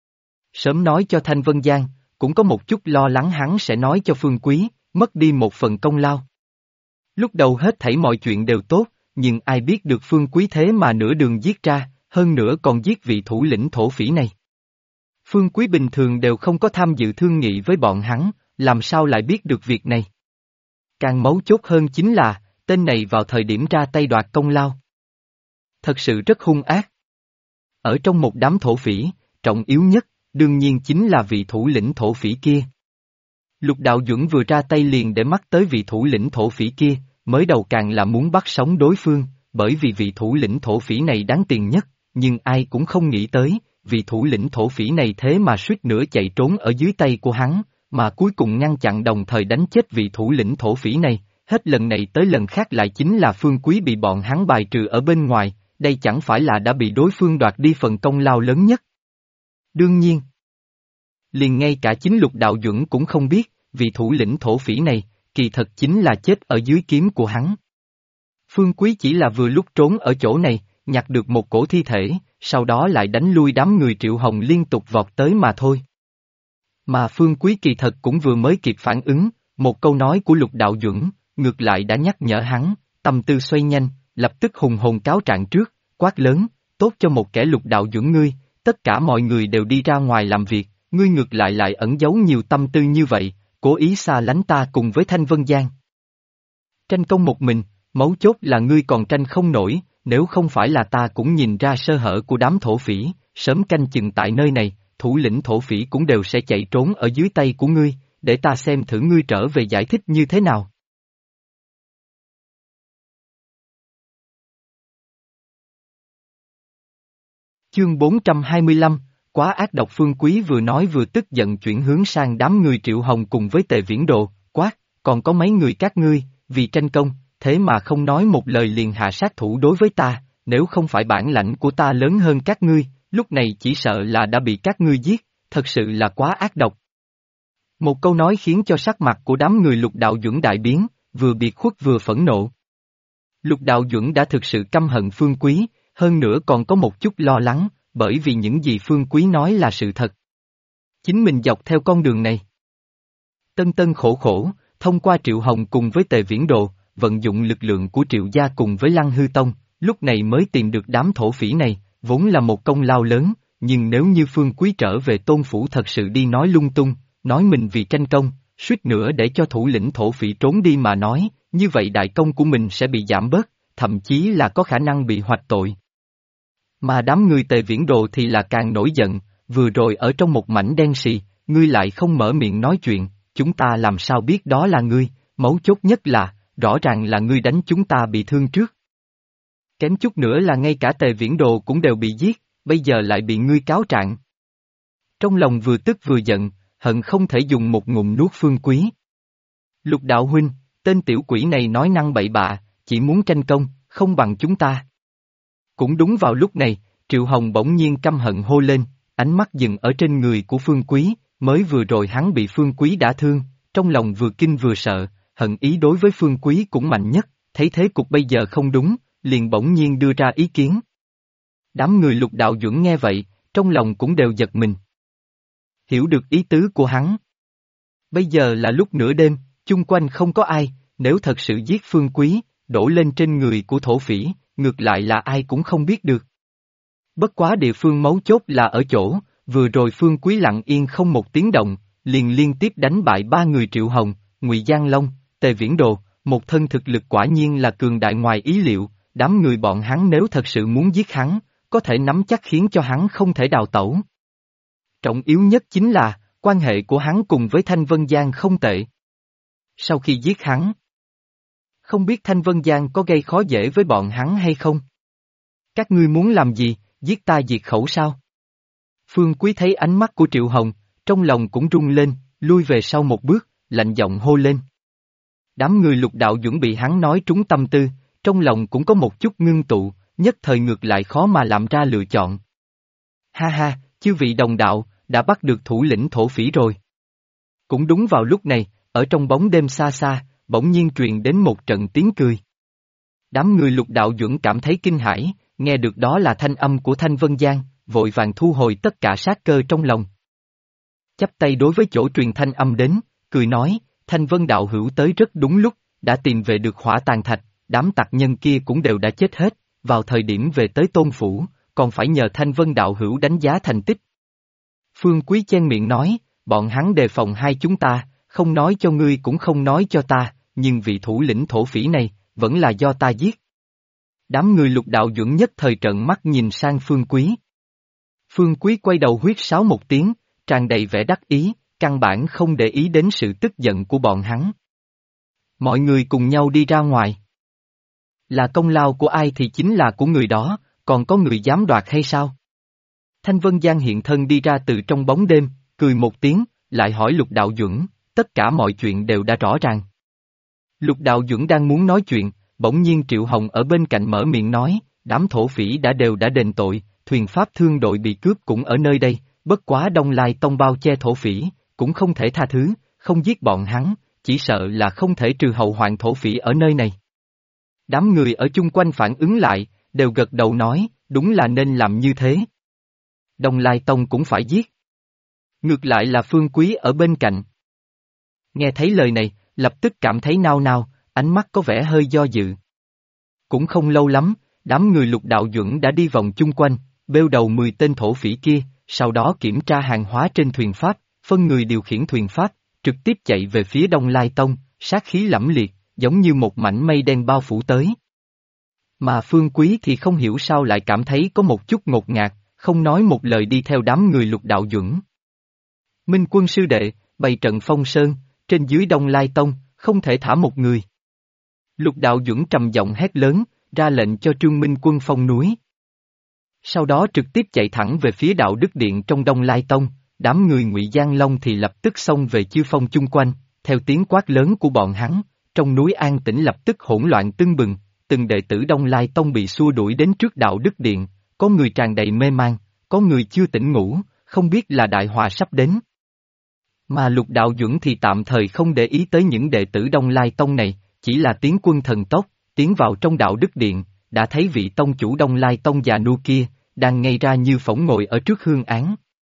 Sớm nói cho Thanh Vân Giang, cũng có một chút lo lắng hắn sẽ nói cho Phương Quý, mất đi một phần công lao. Lúc đầu hết thảy mọi chuyện đều tốt, nhưng ai biết được Phương Quý thế mà nửa đường giết ra, hơn nữa còn giết vị thủ lĩnh thổ phỉ này. Phương Quý bình thường đều không có tham dự thương nghị với bọn hắn, làm sao lại biết được việc này. Càng mấu chốt hơn chính là, tên này vào thời điểm ra tay đoạt công lao. Thật sự rất hung ác. Ở trong một đám thổ phỉ, trọng yếu nhất, đương nhiên chính là vị thủ lĩnh thổ phỉ kia. Lục Đạo Duẩn vừa ra tay liền để mắt tới vị thủ lĩnh thổ phỉ kia, mới đầu càng là muốn bắt sống đối phương, bởi vì vị thủ lĩnh thổ phỉ này đáng tiền nhất, nhưng ai cũng không nghĩ tới, vị thủ lĩnh thổ phỉ này thế mà suýt nữa chạy trốn ở dưới tay của hắn, mà cuối cùng ngăn chặn đồng thời đánh chết vị thủ lĩnh thổ phỉ này, hết lần này tới lần khác lại chính là Phương Quý bị bọn hắn bài trừ ở bên ngoài, đây chẳng phải là đã bị đối phương đoạt đi phần công lao lớn nhất. Đương nhiên, liền ngay cả chính Lục Đạo Duẩn cũng không biết, vị thủ lĩnh thổ phỉ này, kỳ thật chính là chết ở dưới kiếm của hắn. Phương Quý chỉ là vừa lúc trốn ở chỗ này, nhặt được một cổ thi thể, sau đó lại đánh lui đám người Triệu Hồng liên tục vọt tới mà thôi. Mà Phương Quý kỳ thật cũng vừa mới kịp phản ứng, một câu nói của Lục Đạo Duẩn, ngược lại đã nhắc nhở hắn, tâm tư xoay nhanh, lập tức hùng hồn cáo trạng trước, quát lớn, tốt cho một kẻ Lục Đạo Duẩn ngươi, tất cả mọi người đều đi ra ngoài làm việc, ngươi ngược lại ẩn giấu nhiều tâm tư như vậy, cố ý xa lánh ta cùng với Thanh Vân Giang. Tranh công một mình, mấu chốt là ngươi còn tranh không nổi, nếu không phải là ta cũng nhìn ra sơ hở của đám thổ phỉ, sớm canh chừng tại nơi này, thủ lĩnh thổ phỉ cũng đều sẽ chạy trốn ở dưới tay của ngươi, để ta xem thử ngươi trở về giải thích như thế nào. Chương 425, quá ác độc. Phương Quý vừa nói vừa tức giận chuyển hướng sang đám người Triệu Hồng cùng với Tề Viễn Đồ, quát, còn có mấy người các ngươi, vì tranh công, thế mà không nói một lời liền hạ sát thủ đối với ta, nếu không phải bản lãnh của ta lớn hơn các ngươi, lúc này chỉ sợ là đã bị các ngươi giết, thật sự là quá ác độc. Một câu nói khiến cho sắc mặt của đám người Lục Đạo Duẩn đại biến, vừa biệt khuất vừa phẫn nộ. Lục Đạo Duẩn đã thực sự căm hận Phương Quý, hơn nữa còn có một chút lo lắng, bởi vì những gì Phương Quý nói là sự thật. Chính mình dọc theo con đường này, tân tân khổ khổ, thông qua Triệu Hồng cùng với Tề Viễn Đồ, vận dụng lực lượng của Triệu gia cùng với Lăng Hư Tông, lúc này mới tìm được đám thổ phỉ này, vốn là một công lao lớn, nhưng nếu như Phương Quý trở về Tôn Phủ thật sự đi nói lung tung, nói mình vì tranh công, suýt nữa để cho thủ lĩnh thổ phỉ trốn đi mà nói, như vậy đại công của mình sẽ bị giảm bớt, thậm chí là có khả năng bị hoạch tội. Mà đám người Tề Viễn Đồ thì là càng nổi giận, vừa rồi ở trong một mảnh đen sì, ngươi lại không mở miệng nói chuyện, chúng ta làm sao biết đó là ngươi, mấu chốt nhất là, rõ ràng là ngươi đánh chúng ta bị thương trước. Kém chút nữa là ngay cả Tề Viễn Đồ cũng đều bị giết, bây giờ lại bị ngươi cáo trạng. Trong lòng vừa tức vừa giận, hận không thể dùng một ngụm nuốt Phương Quý. Lục Đạo huynh, tên tiểu quỷ này nói năng bậy bạ, chỉ muốn tranh công, không bằng chúng ta. Cũng đúng vào lúc này, Triệu Hồng bỗng nhiên căm hận hô lên, ánh mắt dừng ở trên người của Phương Quý, mới vừa rồi hắn bị Phương Quý đả thương, trong lòng vừa kinh vừa sợ, hận ý đối với Phương Quý cũng mạnh nhất, thấy thế cục bây giờ không đúng, liền bỗng nhiên đưa ra ý kiến. Đám người Lục Đạo Duẩn nghe vậy, trong lòng cũng đều giật mình. Hiểu được ý tứ của hắn. Bây giờ là lúc nửa đêm, chung quanh không có ai, nếu thật sự giết Phương Quý, đổ lên trên người của thổ phỉ, ngược lại là ai cũng không biết được. Bất quá địa phương mấu chốt là ở chỗ, vừa rồi Phương Quý lặng yên không một tiếng động, liền liên tiếp đánh bại 3 người Triệu Hồng, Ngụy Giang Long, Tề Viễn Đồ, một thân thực lực quả nhiên là cường đại ngoài ý liệu, đám người bọn hắn nếu thật sự muốn giết hắn, có thể nắm chắc khiến cho hắn không thể đào tẩu. Trọng yếu nhất chính là, quan hệ của hắn cùng với Thanh Vân Giang không tệ. Sau khi giết hắn, không biết Thanh Vân Giang có gây khó dễ với bọn hắn hay không? Các ngươi muốn làm gì, giết ta diệt khẩu sao? Phương Quý thấy ánh mắt của Triệu Hồng, trong lòng cũng rung lên, lui về sau một bước, lạnh giọng hô lên. Đám người Lục Đạo Duẩn bị hắn nói trúng tâm tư, trong lòng cũng có một chút ngưng tụ, nhất thời ngược lại khó mà làm ra lựa chọn. Ha ha, chư vị đồng đạo, đã bắt được thủ lĩnh thổ phỉ rồi. Cũng đúng vào lúc này, ở trong bóng đêm xa xa, bỗng nhiên truyền đến một trận tiếng cười. Đám người Lục Đạo Duẩn cảm thấy kinh hãi, nghe được đó là thanh âm của Thanh Vân Giang, vội vàng thu hồi tất cả sát cơ trong lòng. Chắp tay đối với chỗ truyền thanh âm đến, cười nói, Thanh Vân đạo hữu tới rất đúng lúc, đã tìm về được Hỏa Tàn Thạch, đám tặc nhân kia cũng đều đã chết hết, vào thời điểm về tới Tôn Phủ, còn phải nhờ Thanh Vân đạo hữu đánh giá thành tích. Phương Quý chen miệng nói, bọn hắn đề phòng hai chúng ta, không nói cho ngươi cũng không nói cho ta, nhưng vị thủ lĩnh thổ phỉ này, vẫn là do ta giết. Đám người Lục Đạo Duẩn nhất thời trợn mắt nhìn sang Phương Quý. Phương Quý quay đầu huýt sáo một tiếng, tràn đầy vẻ đắc ý, căn bản không để ý đến sự tức giận của bọn hắn. Mọi người cùng nhau đi ra ngoài. Là công lao của ai thì chính là của người đó, còn có người dám đoạt hay sao? Thanh Vân Giang hiện thân đi ra từ trong bóng đêm, cười một tiếng, lại hỏi Lục Đạo Duẩn, tất cả mọi chuyện đều đã rõ ràng. Lục Đạo Duẩn đang muốn nói chuyện, bỗng nhiên Triệu Hồng ở bên cạnh mở miệng nói, đám thổ phỉ đã đền tội, thuyền pháp thương đội bị cướp cũng ở nơi đây, bất quá Đông Lai Tông bao che thổ phỉ, cũng không thể tha thứ, không giết bọn hắn, chỉ sợ là không thể trừ hậu hoạn thổ phỉ ở nơi này. Đám người ở chung quanh phản ứng lại, đều gật đầu nói, đúng là nên làm như thế. Đông Lai Tông cũng phải giết. Ngược lại là Phương Quý ở bên cạnh. Nghe thấy lời này, lập tức cảm thấy nao nao, ánh mắt có vẻ hơi do dự. Cũng không lâu lắm, đám người Lục Đạo Duẩn đã đi vòng chung quanh, bêu đầu 10 tên thổ phỉ kia, sau đó kiểm tra hàng hóa trên thuyền pháp, phân người điều khiển thuyền pháp, trực tiếp chạy về phía Đông Lai Tông, sát khí lẫm liệt, giống như một mảnh mây đen bao phủ tới. Mà Phương Quý thì không hiểu sao lại cảm thấy có một chút ngột ngạt, không nói một lời đi theo đám người Lục Đạo Duẩn. Minh Quân sư đệ, bày trận phong sơn, trên dưới Đông Lai Tông, không thể thả một người. Lục Đạo Duẩn trầm giọng hét lớn, ra lệnh cho Trương Minh Quân phong núi. Sau đó trực tiếp chạy thẳng về phía Đạo Đức Điện trong Đông Lai Tông, đám người Ngụy Giang Long thì lập tức xông về chư phong chung quanh, theo tiếng quát lớn của bọn hắn, trong núi an tĩnh lập tức hỗn loạn tưng bừng, từng đệ tử Đông Lai Tông bị xua đuổi đến trước Đạo Đức Điện, có người tràn đầy mê man, có người chưa tỉnh ngủ, không biết là đại họa sắp đến. Mà Lục Đạo Duẩn thì tạm thời không để ý tới những đệ tử Đông Lai Tông này, chỉ là tiến quân thần tốc, tiến vào trong Đạo Đức Điện, đã thấy vị tông chủ Đông Lai Tông già nua kia, đang ngây ra như phỗng ngồi ở trước hương án.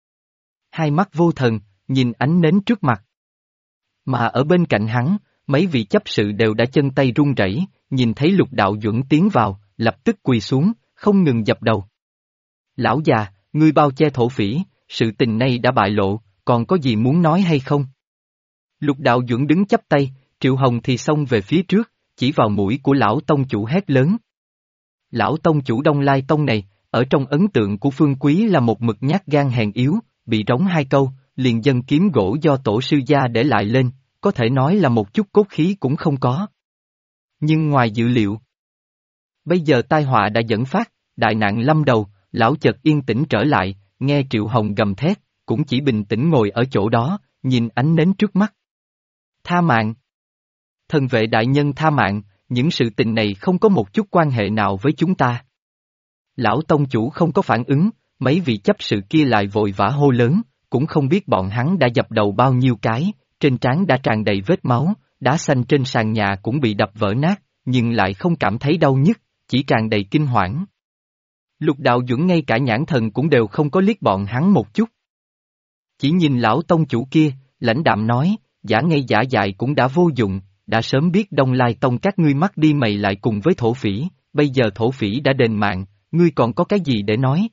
Hai mắt vô thần, nhìn ánh nến trước mặt. Mà ở bên cạnh hắn, mấy vị chấp sự đều đã chân tay run rẩy, nhìn thấy Lục Đạo Duẩn tiến vào, lập tức quỳ xuống, không ngừng dập đầu. Lão già, ngươi bao che thổ phỉ, sự tình này đã bại lộ, còn có gì muốn nói hay không? Lục Đạo Duẩn đứng chắp tay, Triệu Hồng thì xông về phía trước, chỉ vào mũi của lão tông chủ hét lớn. Lão tông chủ Đông Lai Tông này, ở trong ấn tượng của Phương Quý là một mực nhát gan hèn yếu, bị rống hai câu, liền dâng kiếm gỗ do tổ sư gia để lại lên, có thể nói là một chút cốt khí cũng không có. Nhưng ngoài dự liệu, bây giờ tai họa đã dẫn phát, đại nạn lâm đầu, lão chợt yên tĩnh trở lại, nghe Triệu Hồng gầm thét, cũng chỉ bình tĩnh ngồi ở chỗ đó, nhìn ánh nến trước mắt. Tha mạng. Thần vệ đại nhân tha mạng, những sự tình này không có một chút quan hệ nào với chúng ta. Lão tông chủ không có phản ứng, mấy vị chấp sự kia lại vội vã hô lớn, cũng không biết bọn hắn đã dập đầu bao nhiêu cái, trên trán đã tràn đầy vết máu, đá xanh trên sàn nhà cũng bị đập vỡ nát, nhưng lại không cảm thấy đau nhức, chỉ tràn đầy kinh hoảng. Lục Đạo Duẩn ngay cả nhãn thần cũng đều không có liếc bọn hắn một chút. Chỉ nhìn lão tông chủ kia, lãnh đạm nói, giả ngây giả dại cũng đã vô dụng, đã sớm biết Đông Lai Tông các ngươi mắc đi mày lại cùng với thổ phỉ, bây giờ thổ phỉ đã đền mạng, ngươi còn có cái gì để nói?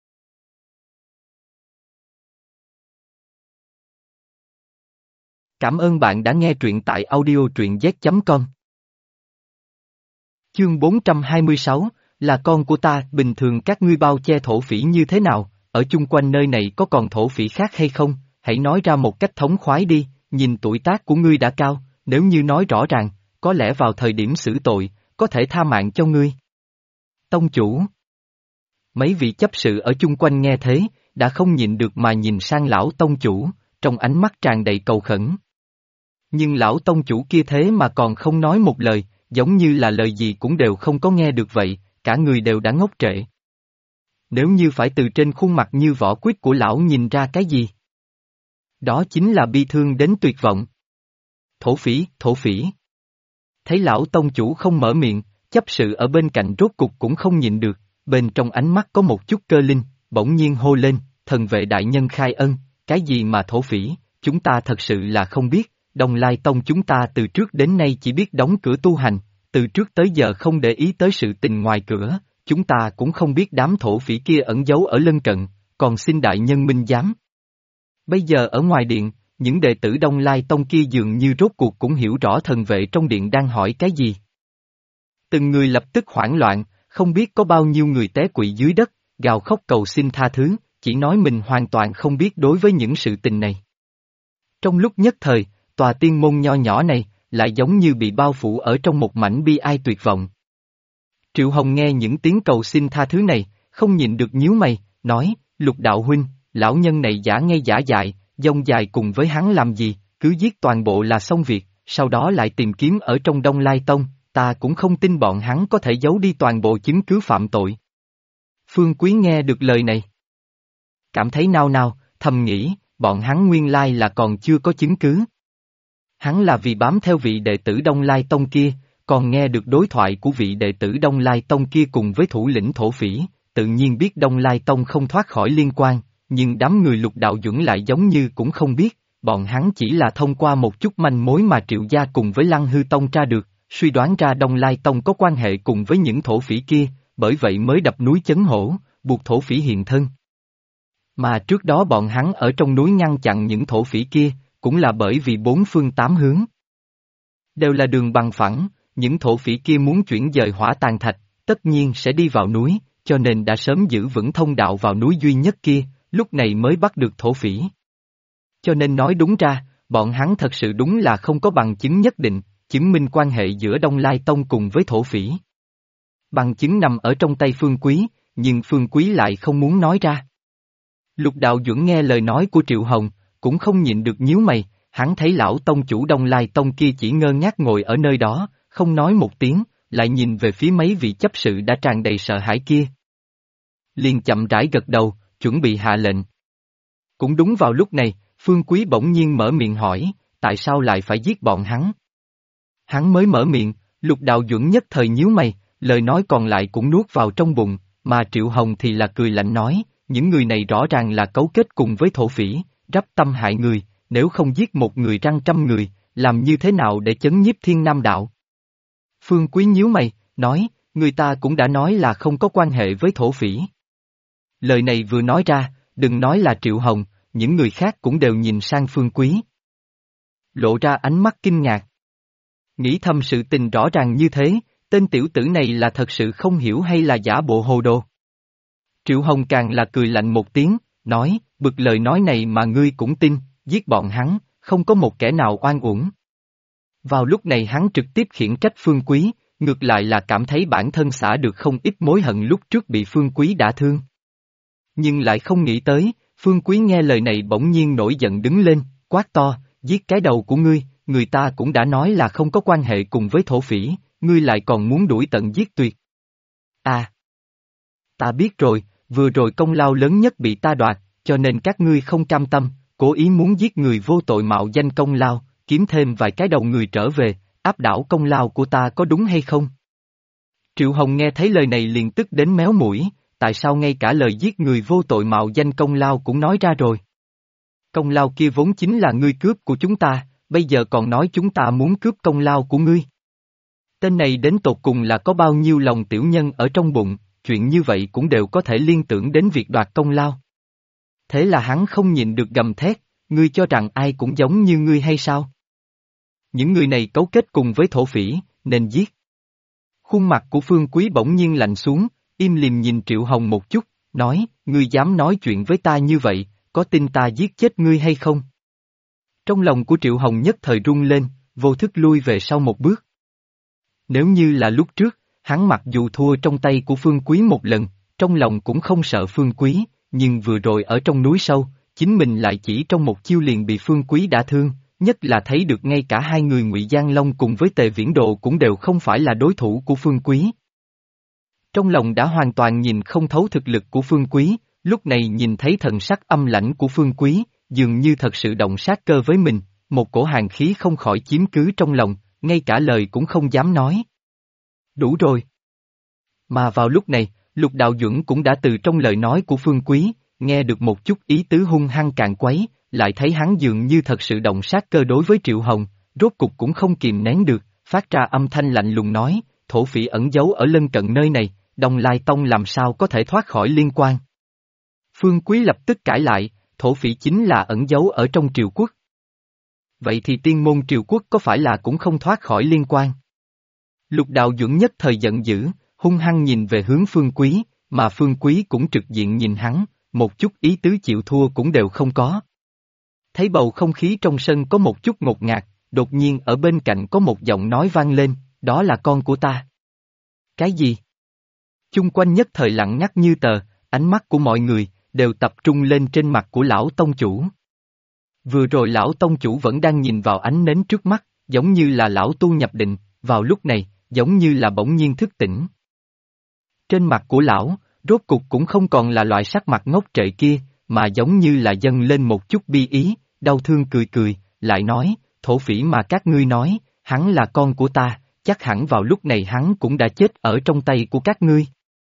Cảm ơn bạn đã nghe truyện tại audio truyện z.com. Chương 426, là con của ta, bình thường các ngươi bao che thổ phỉ như thế nào, ở chung quanh nơi này có còn thổ phỉ khác hay không, hãy nói ra một cách thống khoái đi, nhìn tuổi tác của ngươi đã cao, nếu như nói rõ ràng, có lẽ vào thời điểm xử tội, có thể tha mạng cho ngươi. Tông chủ. Mấy vị chấp sự ở chung quanh nghe thế, đã không nhịn được mà nhìn sang lão tông chủ, trong ánh mắt tràn đầy cầu khẩn. Nhưng lão tông chủ kia thế mà còn không nói một lời, giống như là lời gì cũng đều không có nghe được vậy, cả người đều đã ngốc trệ. Nếu như phải từ trên khuôn mặt như vỏ quýt của lão nhìn ra cái gì? Đó chính là bi thương đến tuyệt vọng. Thổ phỉ, thổ phỉ. Thấy lão tông chủ không mở miệng, chấp sự ở bên cạnh rốt cục cũng không nhịn được, bên trong ánh mắt có một chút cơ linh, bỗng nhiên hô lên, thần vệ đại nhân khai ân, cái gì mà thổ phỉ, chúng ta thật sự là không biết, Đông Lai Tông chúng ta từ trước đến nay chỉ biết đóng cửa tu hành, từ trước tới giờ không để ý tới sự tình ngoài cửa, chúng ta cũng không biết đám thổ phỉ kia ẩn giấu ở lân cận, còn xin đại nhân minh giám. Bây giờ ở ngoài điện, những đệ tử Đông Lai Tông kia dường như rốt cuộc cũng hiểu rõ thần vệ trong điện đang hỏi cái gì. Từng người lập tức hoảng loạn, không biết có bao nhiêu người té quỵ dưới đất, gào khóc cầu xin tha thứ, chỉ nói mình hoàn toàn không biết đối với những sự tình này. Trong lúc nhất thời, tòa tiên môn nho nhỏ này, lại giống như bị bao phủ ở trong một mảnh bi ai tuyệt vọng. Triệu Hồng nghe những tiếng cầu xin tha thứ này, không nhịn được nhíu mày, nói, Lục đạo huynh, lão nhân này giả ngây giả dại, dông dài cùng với hắn làm gì, cứ giết toàn bộ là xong việc, sau đó lại tìm kiếm ở trong Đông Lai Tông, ta cũng không tin bọn hắn có thể giấu đi toàn bộ chứng cứ phạm tội. Phương Quý nghe được lời này. Cảm thấy nao nao, thầm nghĩ, bọn hắn nguyên lai là còn chưa có chứng cứ. Hắn là vì bám theo vị đệ tử Đông Lai Tông kia, còn nghe được đối thoại của vị đệ tử Đông Lai Tông kia cùng với thủ lĩnh thổ phỉ, tự nhiên biết Đông Lai Tông không thoát khỏi liên quan, nhưng đám người Lục Đạo Duẩn lại giống như cũng không biết, bọn hắn chỉ là thông qua một chút manh mối mà Triệu gia cùng với Lăng Hư Tông tra được, suy đoán ra Đông Lai Tông có quan hệ cùng với những thổ phỉ kia, bởi vậy mới đập núi chấn hổ, buộc thổ phỉ hiện thân. Mà trước đó bọn hắn ở trong núi ngăn chặn những thổ phỉ kia, cũng là bởi vì bốn phương tám hướng đều là đường bằng phẳng, những thổ phỉ kia muốn chuyển dời hỏa tàn thạch, tất nhiên sẽ đi vào núi, cho nên đã sớm giữ vững thông đạo vào núi duy nhất kia, lúc này mới bắt được thổ phỉ. Cho nên nói đúng ra, bọn hắn thật sự đúng là không có bằng chứng nhất định, chứng minh quan hệ giữa Đông Lai Tông cùng với thổ phỉ. Bằng chứng nằm ở trong tay Phương Quý, nhưng Phương Quý lại không muốn nói ra. Lục Đạo Duẩn nghe lời nói của Triệu Hồng, cũng không nhịn được nhíu mày, hắn thấy lão tông chủ Đông Lai Tông kia chỉ ngơ ngác ngồi ở nơi đó, không nói một tiếng, lại nhìn về phía mấy vị chấp sự đã tràn đầy sợ hãi kia. Liền chậm rãi gật đầu, chuẩn bị hạ lệnh. Cũng đúng vào lúc này, Phương Quý bỗng nhiên mở miệng hỏi, tại sao lại phải giết bọn hắn? Hắn mới mở miệng, Lục Đạo Duẩn nhất thời nhíu mày, lời nói còn lại cũng nuốt vào trong bụng, mà Triệu Hồng thì là cười lạnh nói, những người này rõ ràng là cấu kết cùng với thổ phỉ, rắp tâm hại người, nếu không giết một người răng trăm người, làm như thế nào để chấn nhiếp Thiên Nam Đạo? Phương Quý nhíu mày, nói, người ta cũng đã nói là không có quan hệ với thổ phỉ. Lời này vừa nói ra, đừng nói là Triệu Hồng, những người khác cũng đều nhìn sang Phương Quý. Lộ ra ánh mắt kinh ngạc. Nghĩ thầm sự tình rõ ràng như thế, tên tiểu tử này là thật sự không hiểu hay là giả bộ hồ đồ. Triệu Hồng càng là cười lạnh một tiếng, nói, bực lời nói này mà ngươi cũng tin, giết bọn hắn, không có một kẻ nào oan uổng. Vào lúc này hắn trực tiếp khiển trách Phương Quý, ngược lại là cảm thấy bản thân xả được không ít mối hận lúc trước bị Phương Quý đả thương. Nhưng lại không nghĩ tới, Phương Quý nghe lời này bỗng nhiên nổi giận đứng lên, quát to, giết cái đầu của ngươi, người ta cũng đã nói là không có quan hệ cùng với thổ phỉ, ngươi lại còn muốn đuổi tận giết tuyệt. À! Ta biết rồi, Vừa rồi công lao lớn nhất bị ta đoạt, cho nên các ngươi không cam tâm, cố ý muốn giết người vô tội mạo danh công lao, kiếm thêm vài cái đầu người trở về, áp đảo công lao của ta có đúng hay không? Triệu Hồng nghe thấy lời này liền tức đến méo mũi, tại sao ngay cả lời giết người vô tội mạo danh công lao cũng nói ra rồi? Công lao kia vốn chính là ngươi cướp của chúng ta, bây giờ còn nói chúng ta muốn cướp công lao của ngươi. Tên này đến tột cùng là có bao nhiêu lòng tiểu nhân ở trong bụng, chuyện như vậy cũng đều có thể liên tưởng đến việc đoạt công lao. Thế là hắn không nhịn được gầm thét, ngươi cho rằng ai cũng giống như ngươi hay sao? Những người này cấu kết cùng với thổ phỉ, nên giết. Khuôn mặt của Phương Quý bỗng nhiên lạnh xuống, im lìm nhìn Triệu Hồng một chút, nói, ngươi dám nói chuyện với ta như vậy, có tin ta giết chết ngươi hay không? Trong lòng của Triệu Hồng nhất thời rung lên, vô thức lui về sau một bước. Nếu như là lúc trước, hắn mặc dù thua trong tay của Phương Quý một lần, trong lòng cũng không sợ Phương Quý, nhưng vừa rồi ở trong núi sâu, chính mình lại chỉ trong một chiêu liền bị Phương Quý đả thương, nhất là thấy được ngay cả hai người Ngụy Giang Long cùng với Tề Viễn Đồ cũng đều không phải là đối thủ của Phương Quý. Trong lòng đã hoàn toàn nhìn không thấu thực lực của Phương Quý, lúc này nhìn thấy thần sắc âm lãnh của Phương Quý, dường như thật sự động sát cơ với mình, một cổ hàn khí không khỏi chiếm cứ trong lòng, ngay cả lời cũng không dám nói. Đủ rồi. Mà vào lúc này, Lục Đạo Duẩn cũng đã từ trong lời nói của Phương Quý, nghe được một chút ý tứ hung hăng càn quấy, lại thấy hắn dường như thật sự động sát cơ đối với Triệu Hồng, rốt cục cũng không kìm nén được, phát ra âm thanh lạnh lùng nói, thổ phỉ ẩn giấu ở lân cận nơi này, Đông Lai Tông làm sao có thể thoát khỏi liên quan. Phương Quý lập tức cãi lại, thổ phỉ chính là ẩn giấu ở trong triều quốc. Vậy thì tiên môn triều quốc có phải là cũng không thoát khỏi liên quan? Lục Đạo Duẩn nhất thời giận dữ, hung hăng nhìn về hướng Phương Quý, mà Phương Quý cũng trực diện nhìn hắn, một chút ý tứ chịu thua cũng đều không có. Thấy bầu không khí trong sân có một chút ngột ngạt, đột nhiên ở bên cạnh có một giọng nói vang lên, đó là con của ta. Cái gì? Chung quanh nhất thời lặng ngắt như tờ, ánh mắt của mọi người đều tập trung lên trên mặt của lão tông chủ. Vừa rồi lão tông chủ vẫn đang nhìn vào ánh nến trước mắt, giống như là lão tu nhập định, vào lúc này, giống như là bỗng nhiên thức tỉnh. Trên mặt của lão, rốt cục cũng không còn là loại sắc mặt ngốc trệ kia, mà giống như là dâng lên một chút bi ý, đau thương cười cười, lại nói, thổ phỉ mà các ngươi nói, hắn là con của ta, chắc hẳn vào lúc này hắn cũng đã chết ở trong tay của các ngươi.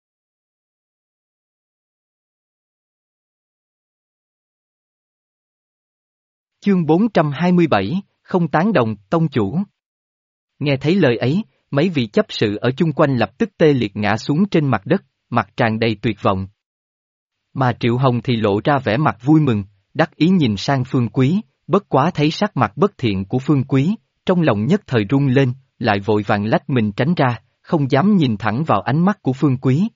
Chương 427, không tán đồng, tông chủ. Nghe thấy lời ấy, mấy vị chấp sự ở chung quanh lập tức tê liệt ngã xuống trên mặt đất, mặt tràn đầy tuyệt vọng. Mà Triệu Hồng thì lộ ra vẻ mặt vui mừng, đắc ý nhìn sang Phương Quý, bất quá thấy sắc mặt bất thiện của Phương Quý, trong lòng nhất thời rung lên, lại vội vàng lách mình tránh ra, không dám nhìn thẳng vào ánh mắt của Phương Quý.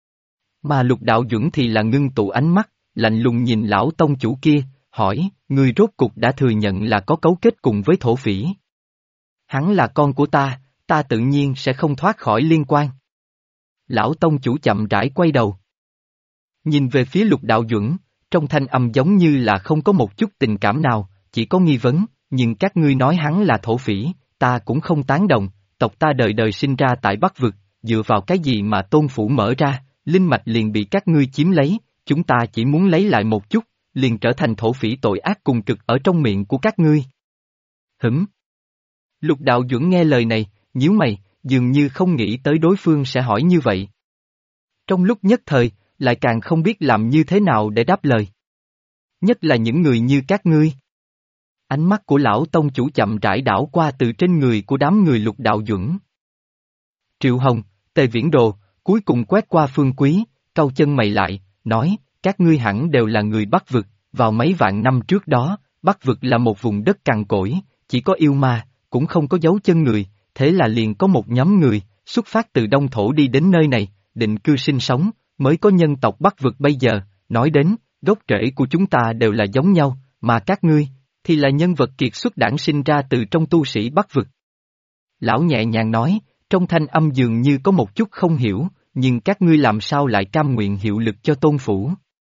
Mà Lục Đạo Duẩn thì là ngưng tụ ánh mắt, lạnh lùng nhìn lão tông chủ kia, hỏi, ngươi rốt cục đã thừa nhận là có cấu kết cùng với thổ phỉ. Hắn là con của ta, ta tự nhiên sẽ không thoát khỏi liên quan. Lão tông chủ chậm rãi quay đầu. Nhìn về phía Lục Đạo Duẩn, trong thanh âm giống như là không có một chút tình cảm nào, chỉ có nghi vấn, nhưng các ngươi nói hắn là thổ phỉ, ta cũng không tán đồng, tộc ta đời đời sinh ra tại Bắc Vực, dựa vào cái gì mà tôn phủ mở ra, linh mạch liền bị các ngươi chiếm lấy, chúng ta chỉ muốn lấy lại một chút, liền trở thành thổ phỉ tội ác cùng cực ở trong miệng của các ngươi. Hửm. Lục Đạo Duẩn nghe lời này, nhíu mày, dường như không nghĩ tới đối phương sẽ hỏi như vậy. Trong lúc nhất thời, lại càng không biết làm như thế nào để đáp lời. Nhất là những người như các ngươi. Ánh mắt của lão tông chủ chậm rãi đảo qua từ trên người của đám người Lục Đạo Duẩn. Triệu Hồng, Tề Viễn Đồ, cuối cùng quét qua Phương Quý, cau chân mày lại, nói, các ngươi hẳn đều là người Bắc Vực, vào mấy vạn năm trước đó, Bắc Vực là một vùng đất cằn cỗi, chỉ có yêu ma, cũng không có dấu chân người, thế là liền có một nhóm người, xuất phát từ Đông Thổ đi đến nơi này, định cư sinh sống, mới có nhân tộc Bắc Vực bây giờ, nói đến, gốc rễ của chúng ta đều là giống nhau, mà các ngươi, thì là nhân vật kiệt xuất đản sinh ra từ trong tu sĩ Bắc Vực. Lão nhẹ nhàng nói, trong thanh âm dường như có một chút không hiểu, nhưng các ngươi làm sao lại cam nguyện hiệu lực cho tôn phủ?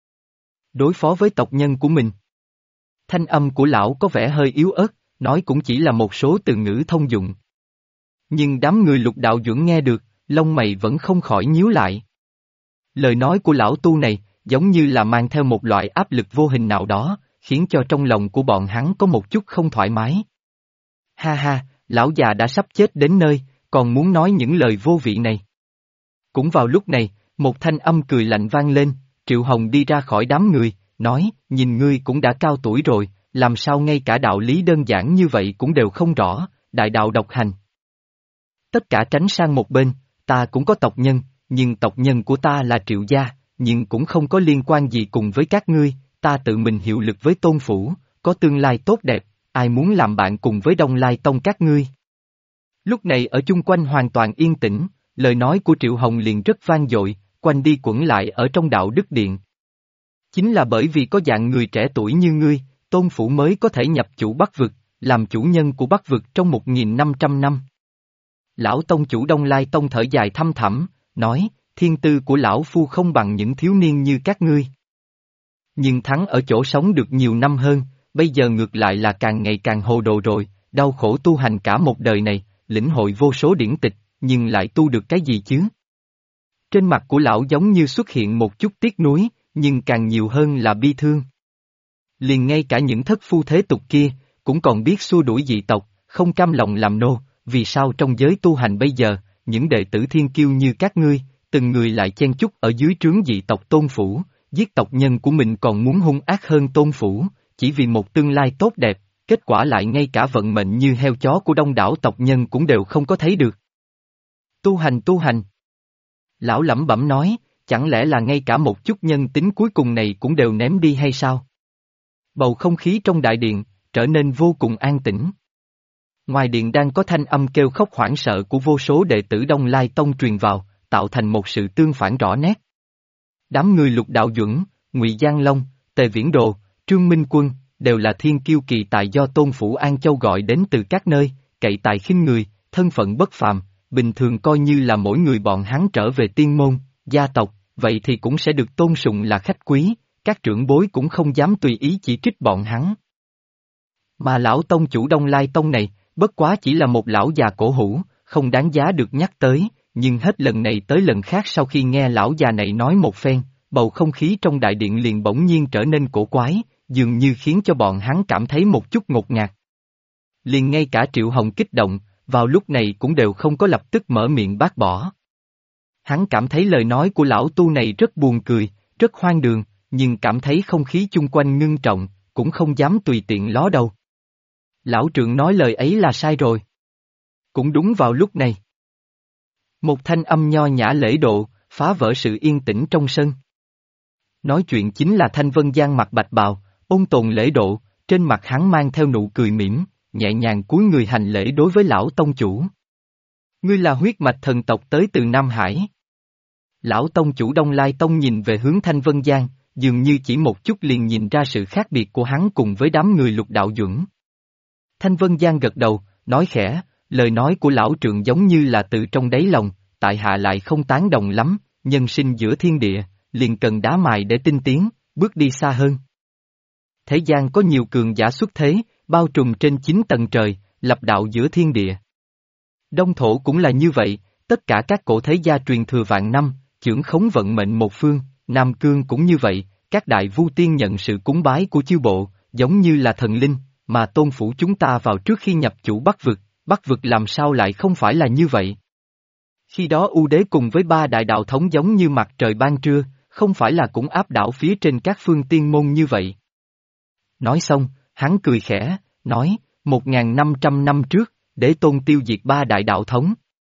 Đối phó với tộc nhân của mình. Thanh âm của lão có vẻ hơi yếu ớt, nói cũng chỉ là một số từ ngữ thông dụng. Nhưng đám người Lục Đạo Duẩn nghe được, lông mày vẫn không khỏi nhíu lại. Lời nói của lão tu này, giống như là mang theo một loại áp lực vô hình nào đó, khiến cho trong lòng của bọn hắn có một chút không thoải mái. Ha ha, lão già đã sắp chết đến nơi, còn muốn nói những lời vô vị này. Cũng vào lúc này, một thanh âm cười lạnh vang lên, Triệu Hồng đi ra khỏi đám người, nói, nhìn ngươi cũng đã cao tuổi rồi, làm sao ngay cả đạo lý đơn giản như vậy cũng đều không rõ, đại đạo độc hành. Tất cả tránh sang một bên, ta cũng có tộc nhân, nhưng tộc nhân của ta là Triệu gia, nhưng cũng không có liên quan gì cùng với các ngươi, ta tự mình hiệu lực với Tôn Phủ, có tương lai tốt đẹp, ai muốn làm bạn cùng với Đông Lai Tông các ngươi. Lúc này ở chung quanh hoàn toàn yên tĩnh, lời nói của Triệu Hồng liền rất vang dội, quanh đi quẩn lại ở trong đạo đức điện. Chính là bởi vì có dạng người trẻ tuổi như ngươi, Tôn Phủ mới có thể nhập chủ Bắc Vực, làm chủ nhân của Bắc Vực trong 1.500 năm. Lão Tông chủ Đông Lai Tông thở dài thăm thẳm, nói, thiên tư của lão phu không bằng những thiếu niên như các ngươi. Nhưng thắng ở chỗ sống được nhiều năm hơn, bây giờ ngược lại là càng ngày càng hồ đồ rồi, đau khổ tu hành cả một đời này, lĩnh hội vô số điển tịch, nhưng lại tu được cái gì chứ? Trên mặt của lão giống như xuất hiện một chút tiếc nuối, nhưng càng nhiều hơn là bi thương. Liền ngay cả những thất phu thế tục kia, cũng còn biết xua đuổi dị tộc, không cam lòng làm nô, vì sao trong giới tu hành bây giờ, những đệ tử thiên kiêu như các ngươi, từng người lại chen chúc ở dưới trướng dị tộc Tôn Phủ, giết tộc nhân của mình còn muốn hung ác hơn Tôn Phủ, chỉ vì một tương lai tốt đẹp, kết quả lại ngay cả vận mệnh như heo chó của đông đảo tộc nhân cũng đều không có thấy được. Tu hành. Lão lẩm bẩm nói, chẳng lẽ là ngay cả một chút nhân tính cuối cùng này cũng đều ném đi hay sao? Bầu không khí trong đại điện, trở nên vô cùng an tĩnh. Ngoài điện đang có thanh âm kêu khóc hoảng sợ của vô số đệ tử Đông Lai Tông truyền vào, tạo thành một sự tương phản rõ nét. Đám người Lục Đạo Duẩn, Ngụy Giang Long, Tề Viễn Đồ, Trương Minh Quân, đều là thiên kiêu kỳ tài do Tôn Phủ An Châu gọi đến từ các nơi, cậy tài khinh người, thân phận bất phàm, bình thường coi như là mỗi người bọn hắn trở về tiên môn, gia tộc, vậy thì cũng sẽ được tôn sùng là khách quý, các trưởng bối cũng không dám tùy ý chỉ trích bọn hắn. Mà lão tông chủ Đông Lai Tông này, bất quá chỉ là một lão già cổ hủ, không đáng giá được nhắc tới, nhưng hết lần này tới lần khác sau khi nghe lão già này nói một phen, bầu không khí trong đại điện liền bỗng nhiên trở nên cổ quái, dường như khiến cho bọn hắn cảm thấy một chút ngột ngạt. Liền ngay cả Triệu Hồng kích động, vào lúc này cũng đều không có lập tức mở miệng bác bỏ. Hắn cảm thấy lời nói của lão tu này rất buồn cười, rất hoang đường, nhưng cảm thấy không khí chung quanh ngưng trọng, cũng không dám tùy tiện ló đầu. Lão trượng nói lời ấy là sai rồi. Cũng đúng vào lúc này. Một thanh âm nho nhã lễ độ, phá vỡ sự yên tĩnh trong sân. Nói chuyện chính là Thanh Vân Giang mặc bạch bào, ôn tồn lễ độ, trên mặt hắn mang theo nụ cười mỉm, nhẹ nhàng cúi người hành lễ đối với lão tông chủ. Ngươi là huyết mạch thần tộc tới từ Nam Hải. Lão tông chủ Đông Lai Tông nhìn về hướng Thanh Vân Giang, dường như chỉ một chút liền nhìn ra sự khác biệt của hắn cùng với đám người Lục Đạo Duẩn. Thanh Vân Giang gật đầu, nói khẽ, lời nói của lão trượng giống như là từ trong đáy lòng, tại hạ lại không tán đồng lắm, nhân sinh giữa thiên địa, liền cần đá mài để tinh tiến, bước đi xa hơn. Thế gian có nhiều cường giả xuất thế, bao trùm trên 9 tầng trời, lập đạo giữa thiên địa. Đông thổ cũng là như vậy, tất cả các cổ thế gia truyền thừa vạn năm, chưởng khống vận mệnh một phương, Nam Cương cũng như vậy, các đại vu tiên nhận sự cúng bái của chư bộ, giống như là thần linh, mà Tôn Phủ chúng ta vào trước khi nhập chủ Bắc Vực làm sao lại không phải là như vậy. Khi đó U Đế cùng với 3 đại đạo thống giống như mặt trời ban trưa, không phải là cũng áp đảo phía trên các phương tiên môn như vậy. Nói xong, hắn cười khẽ, nói, 1.500 năm trước, Đế Tôn tiêu diệt 3 đại đạo thống.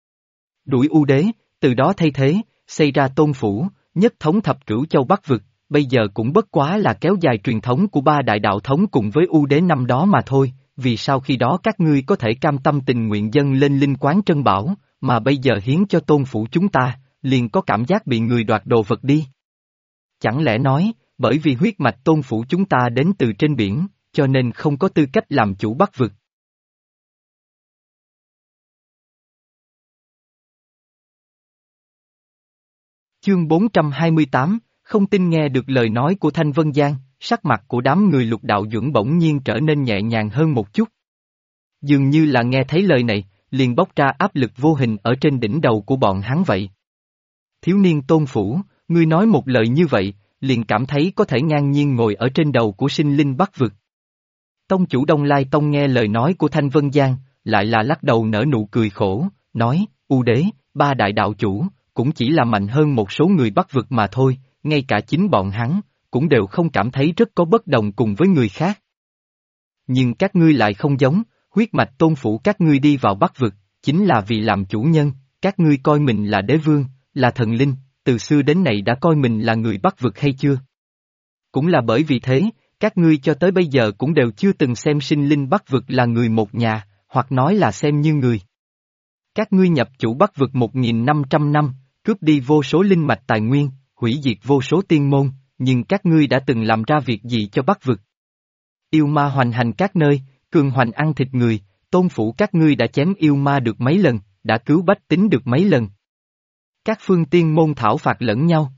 Đuổi U Đế, từ đó thay thế, xây ra Tôn Phủ, nhất thống thập cửu châu Bắc Vực, bây giờ cũng bất quá là kéo dài truyền thống của 3 đại đạo thống cùng với U Đế năm đó mà thôi, vì sao khi đó các ngươi có thể cam tâm tình nguyện dâng lên linh quán trân bảo, mà bây giờ hiến cho Tôn Phủ chúng ta, liền có cảm giác bị người đoạt đồ vật đi. Chẳng lẽ nói, bởi vì huyết mạch Tôn Phủ chúng ta đến từ trên biển, cho nên không có tư cách làm chủ Bắc Vực. Chương 428, không tin nghe được lời nói của Thanh Vân Giang, sắc mặt của đám người Lục Đạo Duẩn bỗng nhiên trở nên nhẹ nhàng hơn một chút. Dường như là nghe thấy lời này, liền bốc ra áp lực vô hình ở trên đỉnh đầu của bọn hắn vậy. Thiếu niên Tôn Phủ, Ngươi nói một lời như vậy, liền cảm thấy có thể ngang nhiên ngồi ở trên đầu của sinh linh Bắc vực. Tông chủ Đông Lai Tông nghe lời nói của Thanh Vân Giang, lại là lắc đầu nở nụ cười khổ, nói, U đế, ba đại đạo chủ, cũng chỉ là mạnh hơn một số người Bắc vực mà thôi, ngay cả chính bọn hắn, cũng đều không cảm thấy rất có bất đồng cùng với người khác. Nhưng các ngươi lại không giống, huyết mạch tôn phủ các ngươi đi vào Bắc vực, chính là vì làm chủ nhân, các ngươi coi mình là đế vương, là thần linh, từ xưa đến nay đã coi mình là người Bắc vực hay chưa? Cũng là bởi vì thế, các ngươi cho tới bây giờ cũng đều chưa từng xem sinh linh Bắc vực là người một nhà, hoặc nói là xem như người. Các ngươi nhập chủ Bắc vực 1.500 năm, cướp đi vô số linh mạch tài nguyên, hủy diệt vô số tiên môn, nhưng các ngươi đã từng làm ra việc gì cho Bắc vực? Yêu ma hoành hành các nơi, cường hoành ăn thịt người, tôn phủ các ngươi đã chém yêu ma được mấy lần, đã cứu bách tính được mấy lần. Các phương tiên môn thảo phạt lẫn nhau.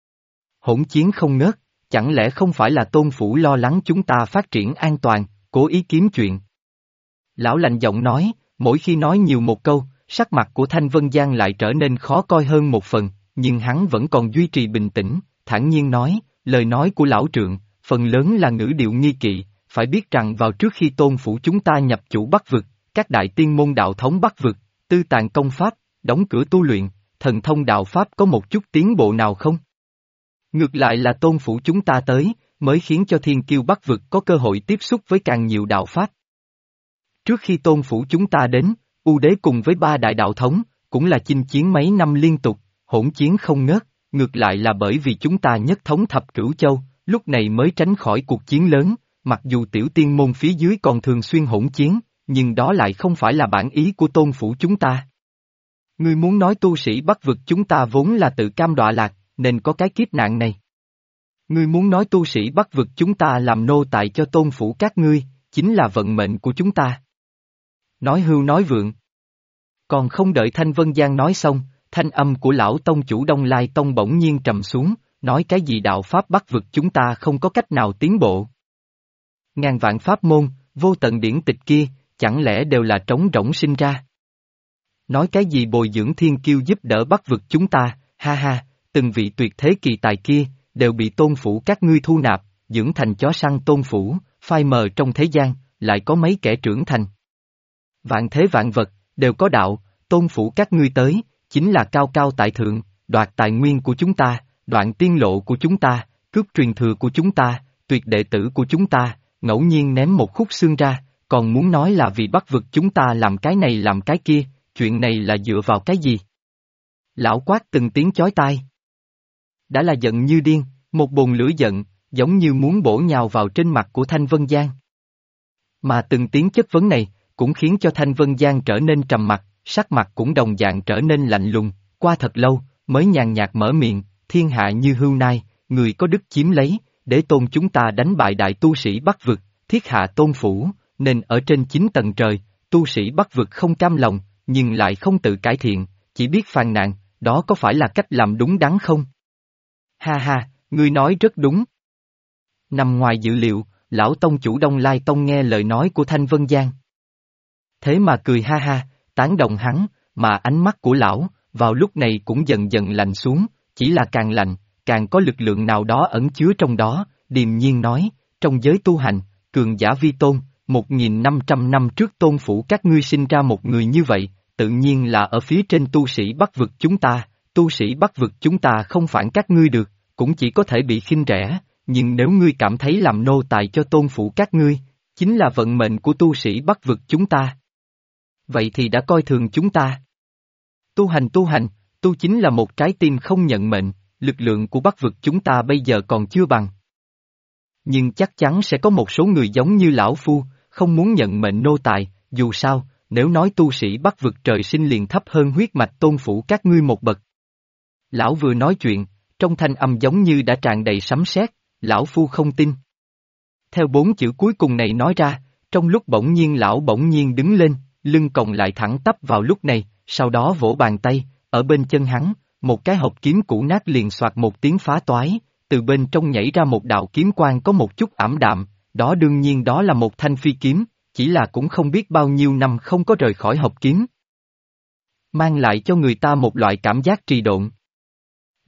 Hỗn chiến không ngớt, chẳng lẽ không phải là tôn phủ lo lắng chúng ta phát triển an toàn, cố ý kiếm chuyện? Lão lạnh giọng nói, mỗi khi nói nhiều một câu, sắc mặt của Thanh Vân Giang lại trở nên khó coi hơn một phần, nhưng hắn vẫn còn duy trì bình tĩnh, thản nhiên nói, lời nói của lão trượng, phần lớn là ngữ điệu nghi kỵ, phải biết rằng vào trước khi tôn phủ chúng ta nhập chủ Bắc vực, các đại tiên môn đạo thống Bắc vực, tư tàng công pháp, đóng cửa tu luyện, thần thông đạo pháp có một chút tiến bộ nào không? Ngược lại là tôn phủ chúng ta tới, mới khiến cho thiên kiêu Bắc vực có cơ hội tiếp xúc với càng nhiều đạo pháp. Trước khi tôn phủ chúng ta đến, U đế cùng với ba đại đạo thống, cũng là chinh chiến mấy năm liên tục, hỗn chiến không ngớt, ngược lại là bởi vì chúng ta nhất thống thập cửu châu, lúc này mới tránh khỏi cuộc chiến lớn, mặc dù tiểu tiên môn phía dưới còn thường xuyên hỗn chiến, nhưng đó lại không phải là bản ý của tôn phủ chúng ta. Ngươi muốn nói tu sĩ Bắc vực chúng ta vốn là tự cam đọa lạc, nên có cái kiếp nạn này. Ngươi muốn nói tu sĩ Bắc vực chúng ta làm nô tài cho tôn phủ các ngươi, chính là vận mệnh của chúng ta. Nói hưu nói vượng. Còn không đợi Thanh Vân Giang nói xong, thanh âm của lão tông chủ Đông Lai Tông bỗng nhiên trầm xuống, nói cái gì đạo pháp Bắc vực chúng ta không có cách nào tiến bộ. Ngàn vạn pháp môn, vô tận điển tịch kia, chẳng lẽ đều là trống rỗng sinh ra? Nói cái gì bồi dưỡng thiên kiêu giúp đỡ Bắc vực chúng ta, ha ha, từng vị tuyệt thế kỳ tài kia, đều bị tôn phủ các ngươi thu nạp, dưỡng thành chó săn tôn phủ, phai mờ trong thế gian, lại có mấy kẻ trưởng thành. Vạn thế vạn vật, đều có đạo, tôn phủ các ngươi tới, chính là cao cao tại thượng, đoạt tài nguyên của chúng ta, đoạn tiên lộ của chúng ta, cướp truyền thừa của chúng ta, tuyệt đệ tử của chúng ta, ngẫu nhiên ném một khúc xương ra, còn muốn nói là vì Bắc vực chúng ta làm cái này làm cái kia, chuyện này là dựa vào cái gì? Lão quát từng tiếng chói tai. Đã là giận như điên, một bồn lửa giận, giống như muốn bổ nhào vào trên mặt của Thanh Vân Giang. Mà từng tiếng chất vấn này, cũng khiến cho Thanh Vân Giang trở nên trầm mặc, sắc mặt cũng đồng dạng trở nên lạnh lùng, qua thật lâu, mới nhàn nhạt mở miệng, thiên hạ như hươu nai, người có đức chiếm lấy, để tôn chúng ta đánh bại đại tu sĩ Bắc vực, thiết hạ tôn phủ, nên ở trên 9 tầng trời, tu sĩ Bắc vực không cam lòng, nhưng lại không tự cải thiện, chỉ biết phàn nàn, đó có phải là cách làm đúng đắn không? Ha ha, ngươi nói rất đúng. Nằm ngoài dự liệu, lão tông chủ Đông Lai Tông nghe lời nói của Thanh Vân Giang. Thế mà cười ha ha, tán đồng hắn, mà ánh mắt của lão, vào lúc này cũng dần dần lạnh xuống, chỉ là càng lạnh, càng có lực lượng nào đó ẩn chứa trong đó, điềm nhiên nói, trong giới tu hành, cường giả vi tôn, 1.500 năm trước tôn phủ các ngươi sinh ra một người như vậy, tự nhiên là ở phía trên tu sĩ Bắc vực chúng ta, tu sĩ Bắc vực chúng ta không phản các ngươi được, cũng chỉ có thể bị khinh rẻ, nhưng nếu ngươi cảm thấy làm nô tài cho tôn phủ các ngươi, chính là vận mệnh của tu sĩ Bắc vực chúng ta. Vậy thì đã coi thường chúng ta. Tu hành, tu chính là một trái tim không nhận mệnh, lực lượng của Bắc vực chúng ta bây giờ còn chưa bằng. Nhưng chắc chắn sẽ có một số người giống như lão phu, không muốn nhận mệnh nô tài, dù sao, nếu nói tu sĩ Bắc vực trời sinh liền thấp hơn huyết mạch tôn phủ các ngươi một bậc. Lão vừa nói chuyện, trong thanh âm giống như đã tràn đầy sấm sét, lão phu không tin. Theo 4 chữ cuối cùng này nói ra, trong lúc bỗng nhiên lão bỗng nhiên đứng lên, lưng còng lại thẳng tắp vào lúc này, sau đó vỗ bàn tay, ở bên chân hắn, một cái hộp kiếm cũ nát liền soạt một tiếng phá toái, từ bên trong nhảy ra một đạo kiếm quang có một chút ảm đạm, đó đương nhiên đó là một thanh phi kiếm, chỉ là cũng không biết bao nhiêu năm không có rời khỏi hộp kiếm. Mang lại cho người ta một loại cảm giác trì độn.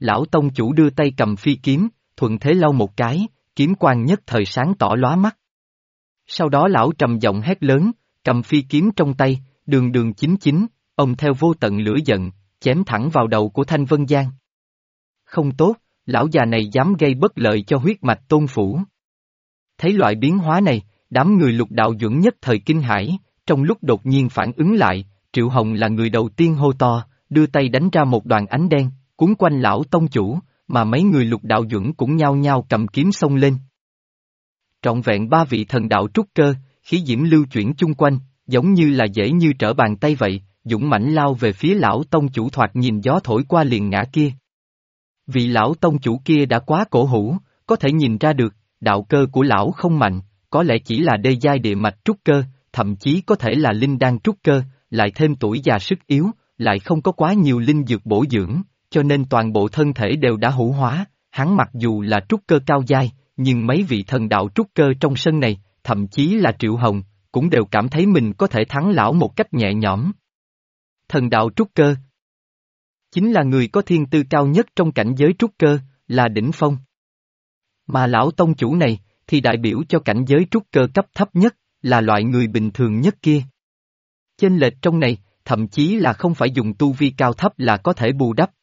Lão tông chủ đưa tay cầm phi kiếm, thuận thế lau một cái, kiếm quang nhất thời sáng tỏ lóa mắt. Sau đó lão trầm giọng hét lớn, cầm phi kiếm trong tay, đường đường chính chính, ông theo vô tận lửa giận, chém thẳng vào đầu của Thanh Vân Giang. Không tốt, lão già này dám gây bất lợi cho huyết mạch Tôn phủ. Thấy loại biến hóa này, đám người Lục Đạo Duẩn nhất thời kinh hãi, trong lúc đột nhiên phản ứng lại, Triệu Hồng là người đầu tiên hô to, đưa tay đánh ra một đoàn ánh đen, cuốn quanh lão tông chủ, mà mấy người Lục Đạo Duẩn cũng nhao nhao cầm kiếm xông lên. Trọn vẹn 3 vị thần đạo trúc cơ, khí diễm lưu chuyển chung quanh, giống như là dễ như trở bàn tay vậy, dũng mãnh lao về phía lão tông chủ thoạt nhìn gió thổi qua liền ngã kia. Vị lão tông chủ kia đã quá cổ hủ, có thể nhìn ra được, đạo cơ của lão không mạnh, có lẽ chỉ là đê giai địa mạch trúc cơ, thậm chí có thể là linh đan trúc cơ, lại thêm tuổi già sức yếu, lại không có quá nhiều linh dược bổ dưỡng, cho nên toàn bộ thân thể đều đã hủ hóa, hắn mặc dù là trúc cơ cao giai, nhưng mấy vị thần đạo trúc cơ trong sân này, thậm chí là Triệu Hồng, cũng đều cảm thấy mình có thể thắng lão một cách nhẹ nhõm. Thần đạo trúc cơ chính là người có thiên tư cao nhất trong cảnh giới trúc cơ, là đỉnh phong. Mà lão tông chủ này, thì đại biểu cho cảnh giới trúc cơ cấp thấp nhất, là loại người bình thường nhất kia. Chênh lệch trong này, thậm chí là không phải dùng tu vi cao thấp là có thể bù đắp.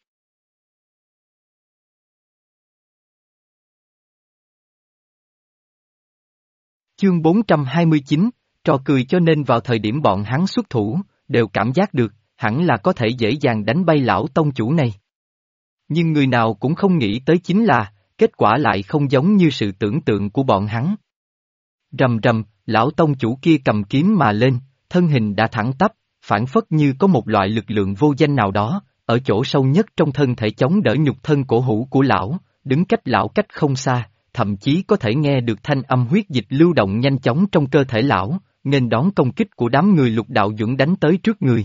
Chương 429, trò cười cho nên vào thời điểm bọn hắn xuất thủ, đều cảm giác được, hẳn là có thể dễ dàng đánh bay lão tông chủ này. Nhưng người nào cũng không nghĩ tới chính là, kết quả lại không giống như sự tưởng tượng của bọn hắn. Rầm rầm, lão tông chủ kia cầm kiếm mà lên, thân hình đã thẳng tắp, phản phất như có một loại lực lượng vô danh nào đó, ở chỗ sâu nhất trong thân thể chống đỡ nhục thân cổ hủ của lão, đứng cách lão cách không xa, thậm chí có thể nghe được thanh âm huyết dịch lưu động nhanh chóng trong cơ thể lão, nên đón công kích của đám người Lục Đạo Duẩn đánh tới trước người.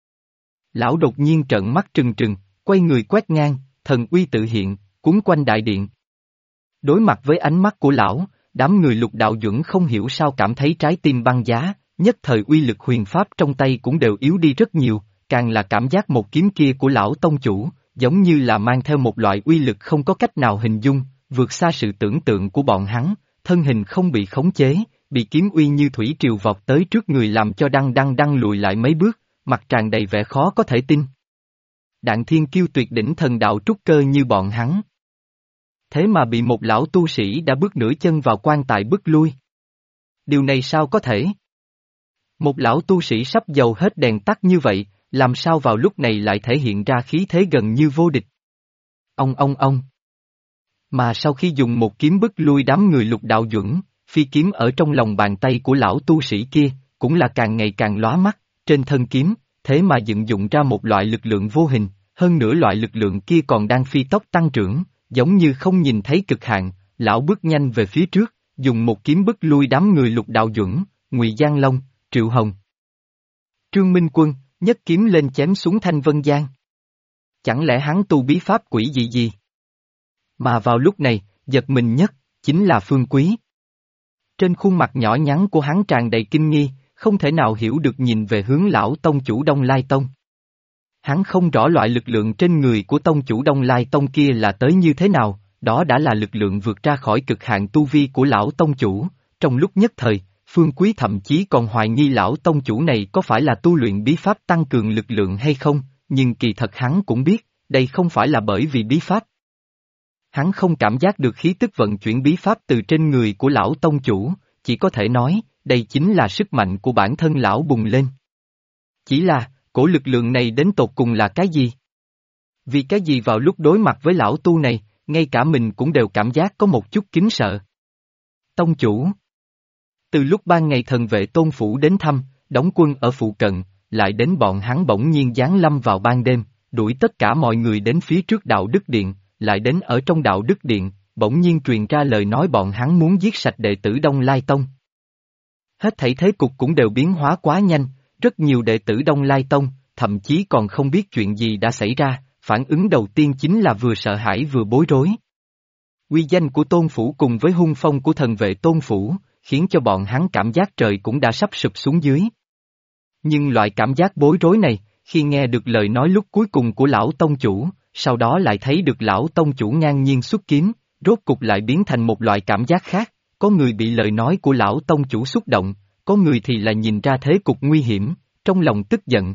Lão đột nhiên trợn mắt trừng trừng, quay người quét ngang, thần uy tự hiện, cuốn quanh đại điện. Đối mặt với ánh mắt của lão, đám người Lục Đạo Duẩn không hiểu sao cảm thấy trái tim băng giá, nhất thời uy lực huyền pháp trong tay cũng đều yếu đi rất nhiều, càng là cảm giác một kiếm kia của lão tông chủ, giống như là mang theo một loại uy lực không có cách nào hình dung, vượt xa sự tưởng tượng của bọn hắn, thân hình không bị khống chế, bị kiếm uy như thủy triều vọt tới trước người làm cho đăng lùi lại mấy bước, mặt tràn đầy vẻ khó có thể tin. Đạn thiên kiêu tuyệt đỉnh thần đạo trúc cơ như bọn hắn. Thế mà bị một lão tu sĩ đã bước nửa chân vào quan tài bức lui. Điều này sao có thể? Một lão tu sĩ sắp dầu hết đèn tắt như vậy, làm sao vào lúc này lại thể hiện ra khí thế gần như vô địch? Ông. Mà sau khi dùng một kiếm bức lui đám người Lục Đạo Duẩn, phi kiếm ở trong lòng bàn tay của lão tu sĩ kia, cũng là càng ngày càng lóa mắt, trên thân kiếm, thế mà dựng dụng ra một loại lực lượng vô hình, hơn nữa loại lực lượng kia còn đang phi tốc tăng trưởng, giống như không nhìn thấy cực hạn, lão bước nhanh về phía trước, dùng một kiếm bức lui đám người Lục Đạo Duẩn, Ngụy Giang Long, Triệu Hồng. Trương Minh Quân, nhất kiếm lên chém xuống Thanh Vân Giang. Chẳng lẽ hắn tu bí pháp quỷ dị gì? Mà vào lúc này, giật mình nhất, chính là Phương Quý. Trên khuôn mặt nhỏ nhắn của hắn tràn đầy kinh nghi, không thể nào hiểu được nhìn về hướng lão tông chủ Đông Lai Tông. Hắn không rõ loại lực lượng trên người của tông chủ Đông Lai Tông kia là tới như thế nào, đó đã là lực lượng vượt ra khỏi cực hạn tu vi của lão tông chủ, trong lúc nhất thời, Phương Quý thậm chí còn hoài nghi lão tông chủ này có phải là tu luyện bí pháp tăng cường lực lượng hay không, nhưng kỳ thật hắn cũng biết, đây không phải là bởi vì bí pháp. Hắn không cảm giác được khí tức vận chuyển bí pháp từ trên người của lão tông chủ, chỉ có thể nói, đây chính là sức mạnh của bản thân lão bùng lên. Chỉ là, cổ lực lượng này đến tột cùng là cái gì? Vì cái gì vào lúc đối mặt với lão tu này, ngay cả mình cũng đều cảm giác có một chút kính sợ. Tông chủ. Từ lúc ban ngày thần vệ Tôn phủ đến thăm, đóng quân ở phụ cận, lại đến bọn hắn bỗng nhiên giáng lâm vào ban đêm, đuổi tất cả mọi người đến phía trước đạo đức điện, lại đến ở trong đạo đức điện, bỗng nhiên truyền ra lời nói bọn hắn muốn giết sạch đệ tử Đông Lai Tông. Hết thảy thế cục cũng đều biến hóa quá nhanh, rất nhiều đệ tử Đông Lai Tông, thậm chí còn không biết chuyện gì đã xảy ra, phản ứng đầu tiên chính là vừa sợ hãi vừa bối rối. Uy danh của Tôn phủ cùng với hung phong của thần vệ Tôn phủ, khiến cho bọn hắn cảm giác trời cũng đã sắp sụp xuống dưới. Nhưng loại cảm giác bối rối này, khi nghe được lời nói lúc cuối cùng của lão tông chủ, sau đó lại thấy được lão tông chủ ngang nhiên xuất kiếm, rốt cục lại biến thành một loại cảm giác khác, có người bị lời nói của lão tông chủ xúc động, có người thì là nhìn ra thế cục nguy hiểm, trong lòng tức giận.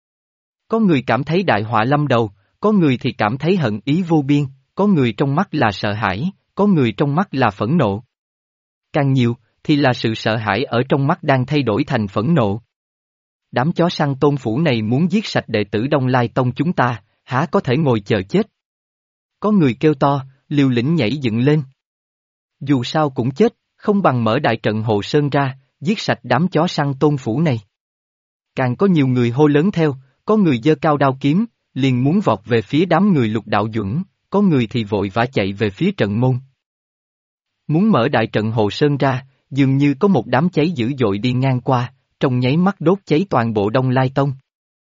Có người cảm thấy đại họa lâm đầu, có người thì cảm thấy hận ý vô biên, có người trong mắt là sợ hãi, có người trong mắt là phẫn nộ. Càng nhiều, thì là sự sợ hãi ở trong mắt đang thay đổi thành phẫn nộ. Đám chó săn Tôn Phủ này muốn giết sạch đệ tử Đông Lai Tông chúng ta, há có thể ngồi chờ chết. Có người kêu to, liều lĩnh nhảy dựng lên. Dù sao cũng chết, không bằng mở đại trận Hồ Sơn ra, giết sạch đám chó săn Tôn Phủ này. Càng có nhiều người hô lớn theo, có người giơ cao đao kiếm, liền muốn vọt về phía đám người Lục Đạo Duẩn, có người thì vội vã chạy về phía trận môn. Muốn mở đại trận Hồ Sơn ra, dường như có một đám cháy dữ dội đi ngang qua, trong nháy mắt đốt cháy toàn bộ Đông Lai Tông.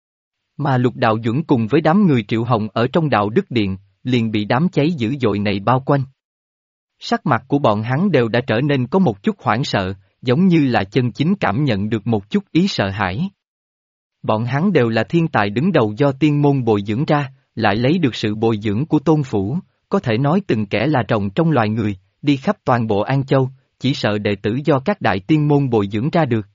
Mà Lục Đạo Duẩn cùng với đám người Triệu Hồng ở trong Đạo Đức Điện, liền bị đám cháy dữ dội này bao quanh. Sắc mặt của bọn hắn đều đã trở nên có một chút hoảng sợ, giống như là chân chính cảm nhận được một chút ý sợ hãi. Bọn hắn đều là thiên tài đứng đầu do tiên môn bồi dưỡng ra, lại lấy được sự bồi dưỡng của Tôn Phủ, có thể nói từng kẻ là rồng trong loài người, đi khắp toàn bộ An Châu, chỉ sợ đệ tử do các đại tiên môn bồi dưỡng ra được.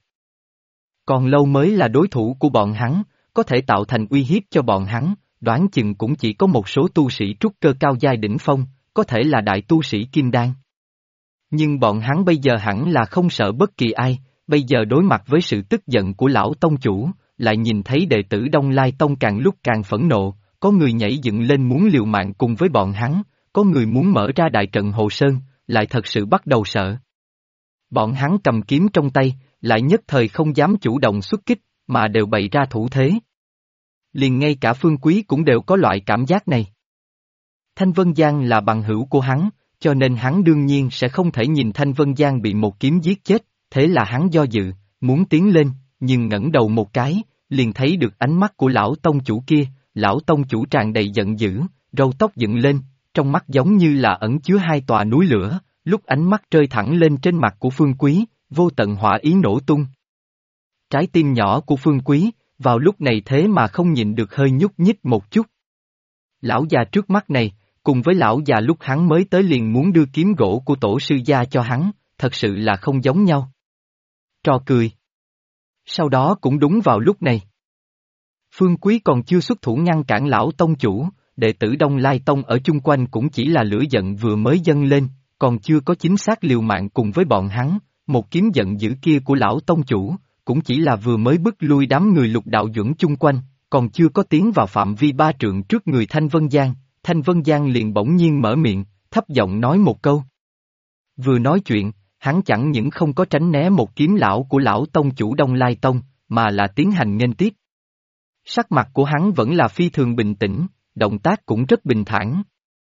Còn lâu mới là đối thủ của bọn hắn, có thể tạo thành uy hiếp cho bọn hắn, đoán chừng cũng chỉ có một số tu sĩ trúc cơ cao giai đỉnh phong, có thể là đại tu sĩ kim đan. Nhưng bọn hắn bây giờ hẳn là không sợ bất kỳ ai, bây giờ đối mặt với sự tức giận của lão tông chủ, lại nhìn thấy đệ tử Đông Lai Tông càng lúc càng phẫn nộ, có người nhảy dựng lên muốn liều mạng cùng với bọn hắn, có người muốn mở ra đại trận Hồ Sơn, lại thật sự bắt đầu sợ. Bọn hắn cầm kiếm trong tay, lại nhất thời không dám chủ động xuất kích, mà đều bày ra thủ thế. Liền ngay cả Phương Quý cũng đều có loại cảm giác này. Thanh Vân Giang là bằng hữu của hắn, cho nên hắn đương nhiên sẽ không thể nhìn Thanh Vân Giang bị một kiếm giết chết, thế là hắn do dự, muốn tiến lên, nhưng ngẩng đầu một cái, liền thấy được ánh mắt của lão tông chủ kia, lão tông chủ tràn đầy giận dữ, râu tóc dựng lên, trong mắt giống như là ẩn chứa hai tòa núi lửa, lúc ánh mắt rơi thẳng lên trên mặt của Phương Quý, vô tận hỏa ý nổ tung. Trái tim nhỏ của Phương Quý, vào lúc này thế mà không nhịn được hơi nhúc nhích một chút. Lão già trước mắt này, cùng với lão già lúc hắn mới tới liền muốn đưa kiếm gỗ của tổ sư gia cho hắn, thật sự là không giống nhau. Trò cười. Sau đó cũng đúng vào lúc này. Phương Quý còn chưa xuất thủ ngăn cản lão tông chủ, đệ tử Đông Lai Tông ở chung quanh cũng chỉ là lửa giận vừa mới dâng lên, còn chưa có chính xác liều mạng cùng với bọn hắn, một kiếm giận dữ kia của lão tông chủ, cũng chỉ là vừa mới bức lui đám người Lục Đạo Duẩn chung quanh, còn chưa có tiến vào phạm vi 3 trượng trước người Thanh Vân Giang, Thanh Vân Giang liền bỗng nhiên mở miệng, thấp giọng nói một câu. Vừa nói chuyện, hắn chẳng những không có tránh né một kiếm lão của lão tông chủ Đông Lai Tông, mà là tiến hành nghênh tiếp. Sắc mặt của hắn vẫn là phi thường bình tĩnh, động tác cũng rất bình thản.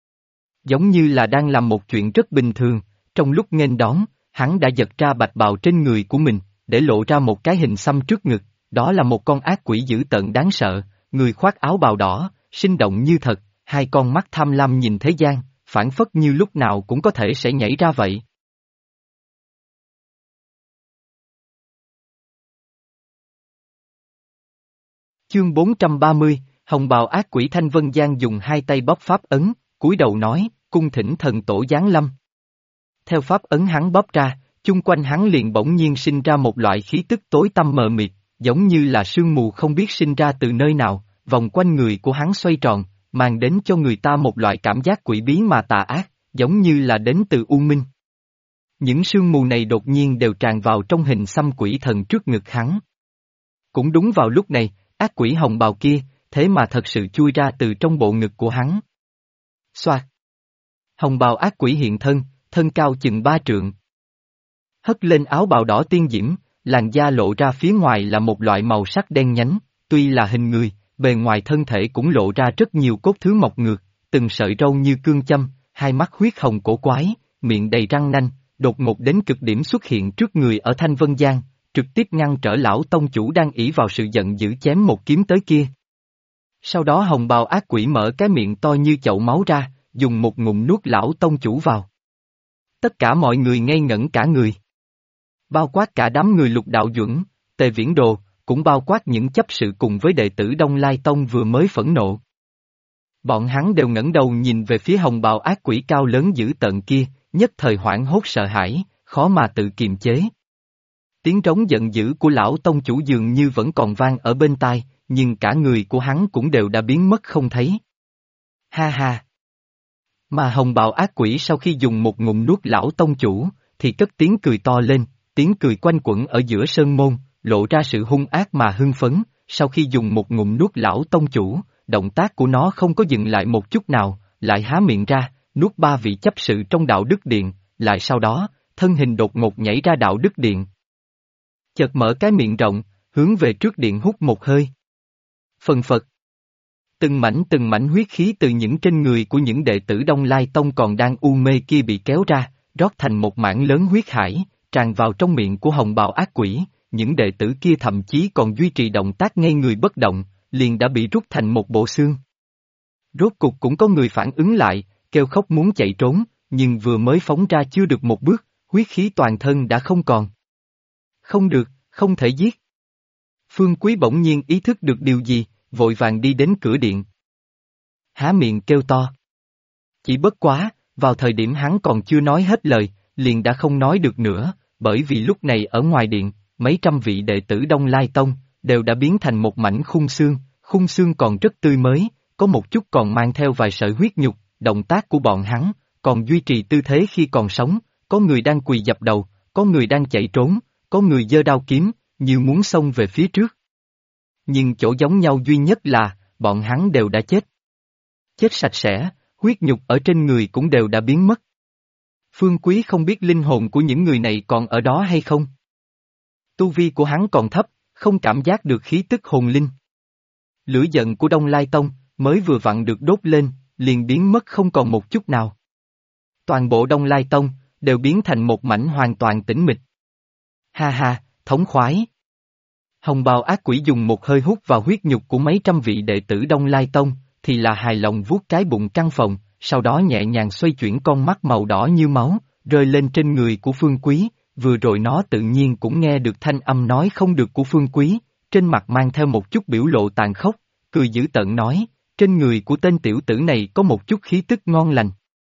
Giống như là đang làm một chuyện rất bình thường, trong lúc nghênh đón, hắn đã giật ra bạch bào trên người của mình, để lộ ra một cái hình xăm trước ngực, đó là một con ác quỷ dữ tợn đáng sợ, người khoác áo bào đỏ, sinh động như thật, hai con mắt tham lam nhìn thế gian, phảng phất như lúc nào cũng có thể sẽ nhảy ra vậy. Chương 430, Hồng bào ác quỷ Thanh Vân Giang dùng hai tay bóp pháp ấn, cúi đầu nói, cung thỉnh thần tổ giáng lâm. Theo pháp ấn hắn bóp ra, chung quanh hắn liền bỗng nhiên sinh ra một loại khí tức tối tăm mờ mịt, giống như là sương mù không biết sinh ra từ nơi nào, vòng quanh người của hắn xoay tròn, mang đến cho người ta một loại cảm giác quỷ bí mà tà ác, giống như là đến từ u minh. Những sương mù này đột nhiên đều tràn vào trong hình xăm quỷ thần trước ngực hắn. Cũng đúng vào lúc này, ác quỷ hồng bào kia, thế mà thật sự chui ra từ trong bộ ngực của hắn. Xoạt! Hồng bào ác quỷ hiện thân, thân cao chừng 3 trượng. Hất lên áo bào đỏ tiên diễm, làn da lộ ra phía ngoài là một loại màu sắc đen nhánh, tuy là hình người, bề ngoài thân thể cũng lộ ra rất nhiều cốt thứ mọc ngược, từng sợi râu như cương châm, hai mắt huyết hồng cổ quái, miệng đầy răng nanh, đột ngột đến cực điểm xuất hiện trước người ở Thanh Vân Giang, trực tiếp ngăn trở lão tông chủ đang ỷ vào sự giận dữ chém một kiếm tới kia. Sau đó hồng bào ác quỷ mở cái miệng to như chậu máu ra, dùng một ngụm nuốt lão tông chủ vào. Tất cả mọi người ngây ngẩn cả người. Bao quát cả đám người Lục Đạo Duẩn, Tề Viễn Đồ, cũng bao quát những chấp sự cùng với đệ tử Đông Lai Tông vừa mới phẫn nộ. Bọn hắn đều ngẩng đầu nhìn về phía hồng bào ác quỷ cao lớn dữ tợn kia, nhất thời hoảng hốt sợ hãi, khó mà tự kiềm chế. Tiếng trống giận dữ của lão tông chủ dường như vẫn còn vang ở bên tai, nhưng cả người của hắn cũng đều đã biến mất không thấy. Ha ha! Mà hồng bào ác quỷ sau khi dùng một ngụm nuốt lão tông chủ, thì cất tiếng cười to lên, tiếng cười quanh quẩn ở giữa sơn môn, lộ ra sự hung ác mà hưng phấn, sau khi dùng một ngụm nuốt lão tông chủ, động tác của nó không có dừng lại một chút nào, lại há miệng ra, nuốt ba vị chấp sự trong đạo đức điện, lại sau đó, thân hình đột ngột nhảy ra đạo đức điện. Chợt mở cái miệng rộng, hướng về trước điện hút một hơi. Phần phật. Từng mảnh huyết khí từ những trên người của những đệ tử Đông Lai Tông còn đang u mê kia bị kéo ra, rót thành một mảng lớn huyết hải, tràn vào trong miệng của hồng bào ác quỷ, những đệ tử kia thậm chí còn duy trì động tác ngay người bất động, liền đã bị rút thành một bộ xương. Rốt cục cũng có người phản ứng lại, kêu khóc muốn chạy trốn, nhưng vừa mới phóng ra chưa được một bước, huyết khí toàn thân đã không còn. Không được, không thể giết. Phương Quý bỗng nhiên ý thức được điều gì, vội vàng đi đến cửa điện. Há miệng kêu to. Chỉ bất quá, vào thời điểm hắn còn chưa nói hết lời, liền đã không nói được nữa, bởi vì lúc này ở ngoài điện, mấy trăm vị đệ tử Đông Lai Tông, đều đã biến thành một mảnh khung xương còn rất tươi mới, có một chút còn mang theo vài sợi huyết nhục, động tác của bọn hắn, còn duy trì tư thế khi còn sống, có người đang quỳ dập đầu, có người đang chạy trốn, có người giơ đao kiếm, như muốn xông về phía trước. Nhưng chỗ giống nhau duy nhất là, bọn hắn đều đã chết. Chết sạch sẽ, huyết nhục ở trên người cũng đều đã biến mất. Phương Quý không biết linh hồn của những người này còn ở đó hay không. Tu vi của hắn còn thấp, không cảm giác được khí tức hồn linh. Lửa giận của Đông Lai Tông, mới vừa vặn được đốt lên, liền biến mất không còn một chút nào. Toàn bộ Đông Lai Tông, đều biến thành một mảnh hoàn toàn tĩnh mịch. Ha ha, thống khoái. Hồng bào ác quỷ dùng một hơi hút vào huyết nhục của mấy trăm vị đệ tử Đông Lai Tông, thì là hài lòng vuốt cái bụng căng phồng, sau đó nhẹ nhàng xoay chuyển con mắt màu đỏ như máu, rơi lên trên người của Phương Quý, vừa rồi nó tự nhiên cũng nghe được thanh âm nói không được của Phương Quý, trên mặt mang theo một chút biểu lộ tàn khốc, cười dữ tợn nói, trên người của tên tiểu tử này có một chút khí tức ngon lành.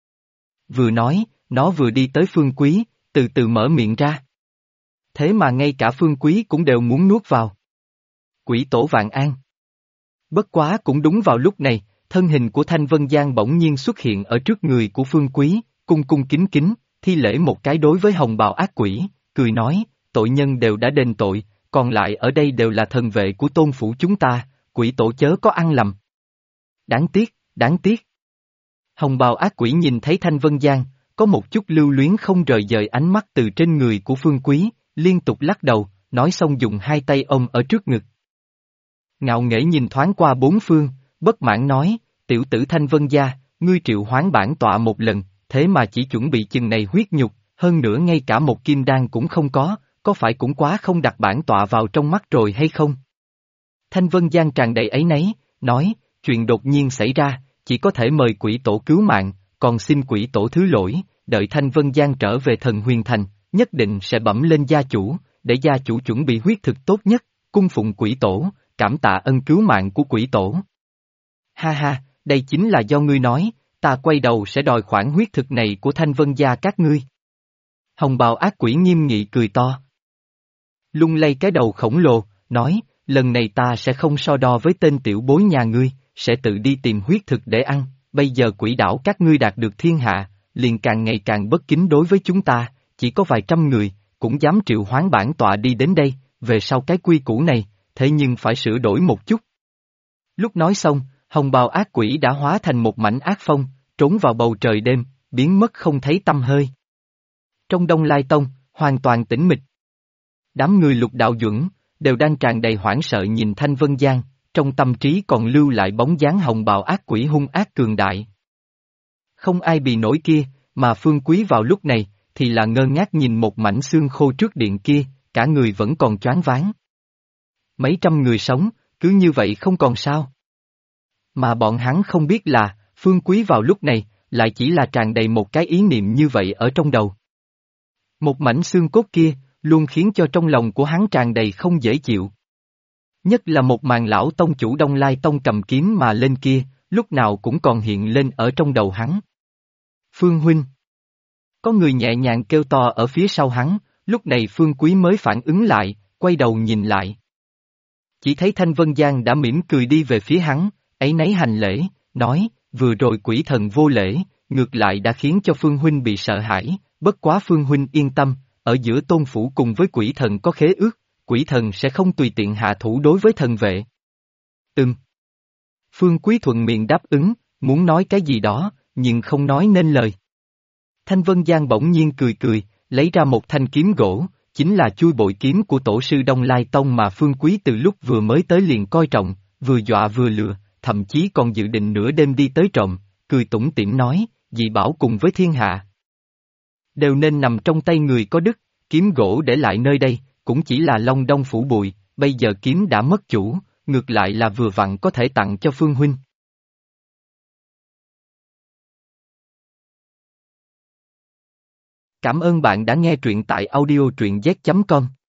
Vừa nói, nó vừa đi tới Phương Quý, từ từ mở miệng ra. Thế mà ngay cả Phương Quý cũng đều muốn nuốt vào. Quỷ tổ vạn an. Bất quá cũng đúng vào lúc này, thân hình của Thanh Vân Giang bỗng nhiên xuất hiện ở trước người của Phương Quý, cung cung kính kính, thi lễ một cái đối với hồng bào ác quỷ, cười nói, tội nhân đều đã đền tội, còn lại ở đây đều là thần vệ của tôn phủ chúng ta, quỷ tổ chớ có ăn lầm. Đáng tiếc, đáng tiếc. Hồng bào ác quỷ nhìn thấy Thanh Vân Giang, có một chút lưu luyến không rời dời ánh mắt từ trên người của Phương Quý, liên tục lắc đầu, nói xong dùng hai tay ôm ở trước ngực. Ngạo nghễ nhìn thoáng qua bốn phương, bất mãn nói, tiểu tử Thanh Vân Gia, ngươi triệu hoán bản tọa một lần, thế mà chỉ chuẩn bị chừng này huyết nhục, hơn nữa ngay cả một kim đan cũng không có phải cũng quá không đặt bản tọa vào trong mắt rồi hay không? Thanh Vân Giang tràn đầy áy náy, nói, chuyện đột nhiên xảy ra, chỉ có thể mời quỷ tổ cứu mạng, còn xin quỷ tổ thứ lỗi, đợi Thanh Vân Giang trở về thần huyền thành, nhất định sẽ bẩm lên gia chủ, để gia chủ chuẩn bị huyết thực tốt nhất, cung phụng quỷ tổ, cảm tạ ân cứu mạng của quỷ tổ. Ha ha, đây chính là do ngươi nói, ta quay đầu sẽ đòi khoản huyết thực này của Thanh Vân gia các ngươi. Hồng bào ác quỷ nghiêm nghị cười to. Lung lay cái đầu khổng lồ, nói, lần này ta sẽ không so đo với tên tiểu bối nhà ngươi, sẽ tự đi tìm huyết thực để ăn, bây giờ quỷ đảo các ngươi đạt được thiên hạ, liền càng ngày càng bất kính đối với chúng ta, chỉ có vài trăm người, cũng dám triệu hoán bản tọa đi đến đây, về sau cái quy củ này, thế nhưng phải sửa đổi một chút. Lúc nói xong, hồng bào ác quỷ đã hóa thành một mảnh ác phong, trốn vào bầu trời đêm, biến mất không thấy tăm hơi. Trong Đông Lai Tông, hoàn toàn tĩnh mịch. Đám người Lục Đạo Duẩn, đều đang tràn đầy hoảng sợ nhìn Thanh Vân Giang, trong tâm trí còn lưu lại bóng dáng hồng bào ác quỷ hung ác cường đại. Không ai bị nổi kia, mà Phương Quý vào lúc này, thì là ngơ ngác nhìn một mảnh xương khô trước điện kia, cả người vẫn còn choáng váng. Mấy trăm người sống, cứ như vậy không còn sao. Mà bọn hắn không biết là, Phương Quý vào lúc này, lại chỉ là tràn đầy một cái ý niệm như vậy ở trong đầu. Một mảnh xương cốt kia, luôn khiến cho trong lòng của hắn tràn đầy không dễ chịu. Nhất là một màn lão tông chủ Đông Lai Tông cầm kiếm mà lên kia, lúc nào cũng còn hiện lên ở trong đầu hắn. Phương huynh. Có người nhẹ nhàng kêu to ở phía sau hắn, lúc này Phương Quý mới phản ứng lại, quay đầu nhìn lại. Chỉ thấy Thanh Vân Giang đã mỉm cười đi về phía hắn, áy náy hành lễ, nói, vừa rồi quỷ thần vô lễ, ngược lại đã khiến cho Phương huynh bị sợ hãi, bất quá Phương huynh yên tâm, ở giữa tôn phủ cùng với quỷ thần có khế ước, quỷ thần sẽ không tùy tiện hạ thủ đối với thần vệ. Phương Quý thuận miệng đáp ứng, muốn nói cái gì đó, nhưng không nói nên lời. Thanh Vân Giang bỗng nhiên cười cười, lấy ra một thanh kiếm gỗ, chính là chui bội kiếm của tổ sư Đông Lai Tông mà Phương Quý từ lúc vừa mới tới liền coi trọng, vừa dọa vừa lừa, thậm chí còn dự định nửa đêm đi tới trộm, cười tủm tỉm nói, dị bảo cùng với thiên hạ. Đều nên nằm trong tay người có đức, kiếm gỗ để lại nơi đây, cũng chỉ là Long Đong phủ bụi, bây giờ kiếm đã mất chủ, ngược lại là vừa vặn có thể tặng cho Phương huynh. Cảm ơn bạn đã nghe truyện tại audio truyện z.com.